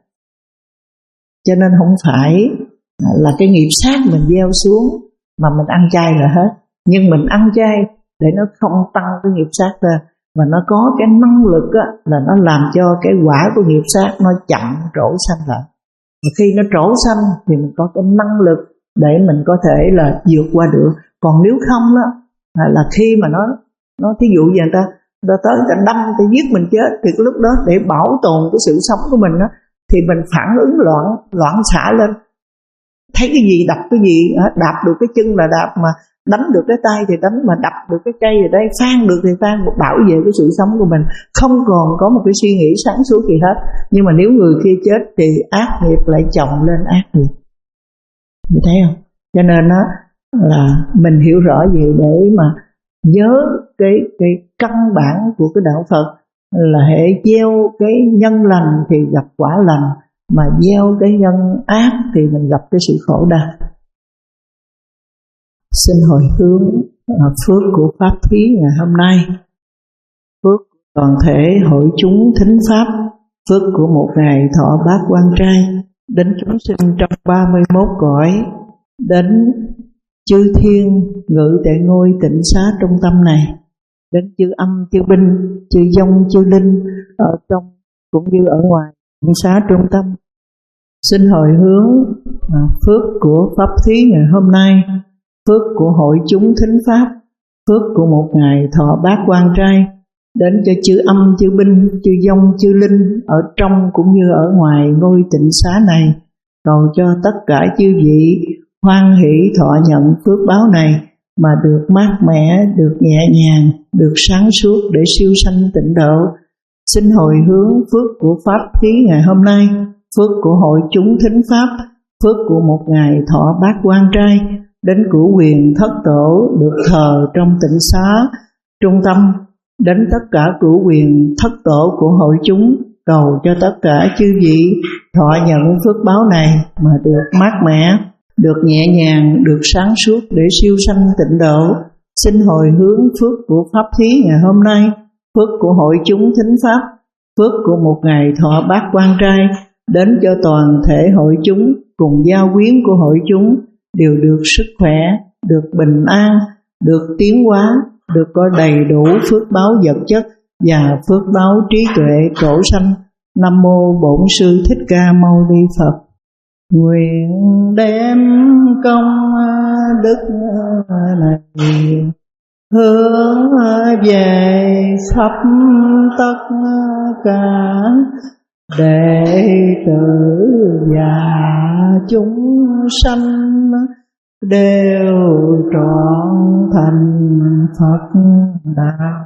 Cho nên không phải là cái nghiệp sát mình gieo xuống mà mình ăn chay là hết, nhưng mình ăn chay để nó không tăng cái nghiệp sát ra, và nó có cái năng lực á, là nó làm cho cái quả của nghiệp sát nó chậm trổ sanh lại. Và khi nó trổ sanh thì mình có cái năng lực để mình có thể là vượt qua được. Còn nếu không đó, là khi mà nó nó thí dụ như người ta người ta tới người ta đâm, người ta giết mình chết, thì cái lúc đó để bảo tồn cái sự sống của mình đó, thì mình phản ứng loạn loạn xạ lên, thấy cái gì đập cái gì, đạp được cái chân là đạp, mà đánh được cái tay thì đánh, mà đập được cái cây thì đây, phan được thì phan, bảo vệ cái sự sống của mình, không còn có một cái suy nghĩ sáng suốt gì hết. Nhưng mà nếu người kia chết thì ác nghiệp lại chồng lên ác nghiệp, mình thấy không? Cho nên đó là mình hiểu rõ gì để mà nhớ cái cái căn bản của cái đạo Phật, là hệ gieo cái nhân lành thì gặp quả lành, mà gieo cái nhân ác thì mình gặp cái sự khổ đau. Xin hồi hướng phước của pháp thí ngày hôm nay, phước toàn thể hội chúng thính pháp, phước của một ngày thọ bát quan trai, đến chúng sinh trong ba mươi mốt cõi, đến chư thiên ngự tại ngôi tịnh xá trong tâm này, đến chư âm, chư binh, chư vong, chư linh ở trong cũng như ở ngoài tịnh xá trung tâm. Xin hồi hướng à, phước của pháp thí ngày hôm nay, phước của hội chúng thính pháp, phước của một ngày thọ bát quan trai, đến cho chư âm, chư binh, chư vong, chư linh ở trong cũng như ở ngoài ngôi tịnh xá này, cầu cho tất cả chư vị hoan hỷ thọ nhận phước báo này mà được mát mẻ, được nhẹ nhàng, được sáng suốt để siêu sanh tịnh độ. Xin hồi hướng phước của pháp thí ngày hôm nay, phước của hội chúng thính pháp, phước của một ngày thọ bát quan trai, đến cửu quyền thất tổ được thờ trong tịnh xá trung tâm, đến tất cả cửu quyền thất tổ của hội chúng, cầu cho tất cả chư vị thọ nhận phước báo này mà được mát mẻ, được nhẹ nhàng, được sáng suốt để siêu sanh tịnh độ. Xin hồi hướng phước của pháp thí ngày hôm nay, phước của hội chúng thính pháp, phước của một ngày thọ bát quan trai, đến cho toàn thể hội chúng cùng gia quyến của hội chúng đều được sức khỏe, được bình an, được tiến hóa, được có đầy đủ phước báo vật chất và phước báo trí tuệ cổ sanh. Nam mô Bổn Sư Thích Ca Mâu Ni Phật. Nguyện đem công đức này hướng về khắp tất cả đệ tử và chúng sanh đều trọn thành Phật đạo.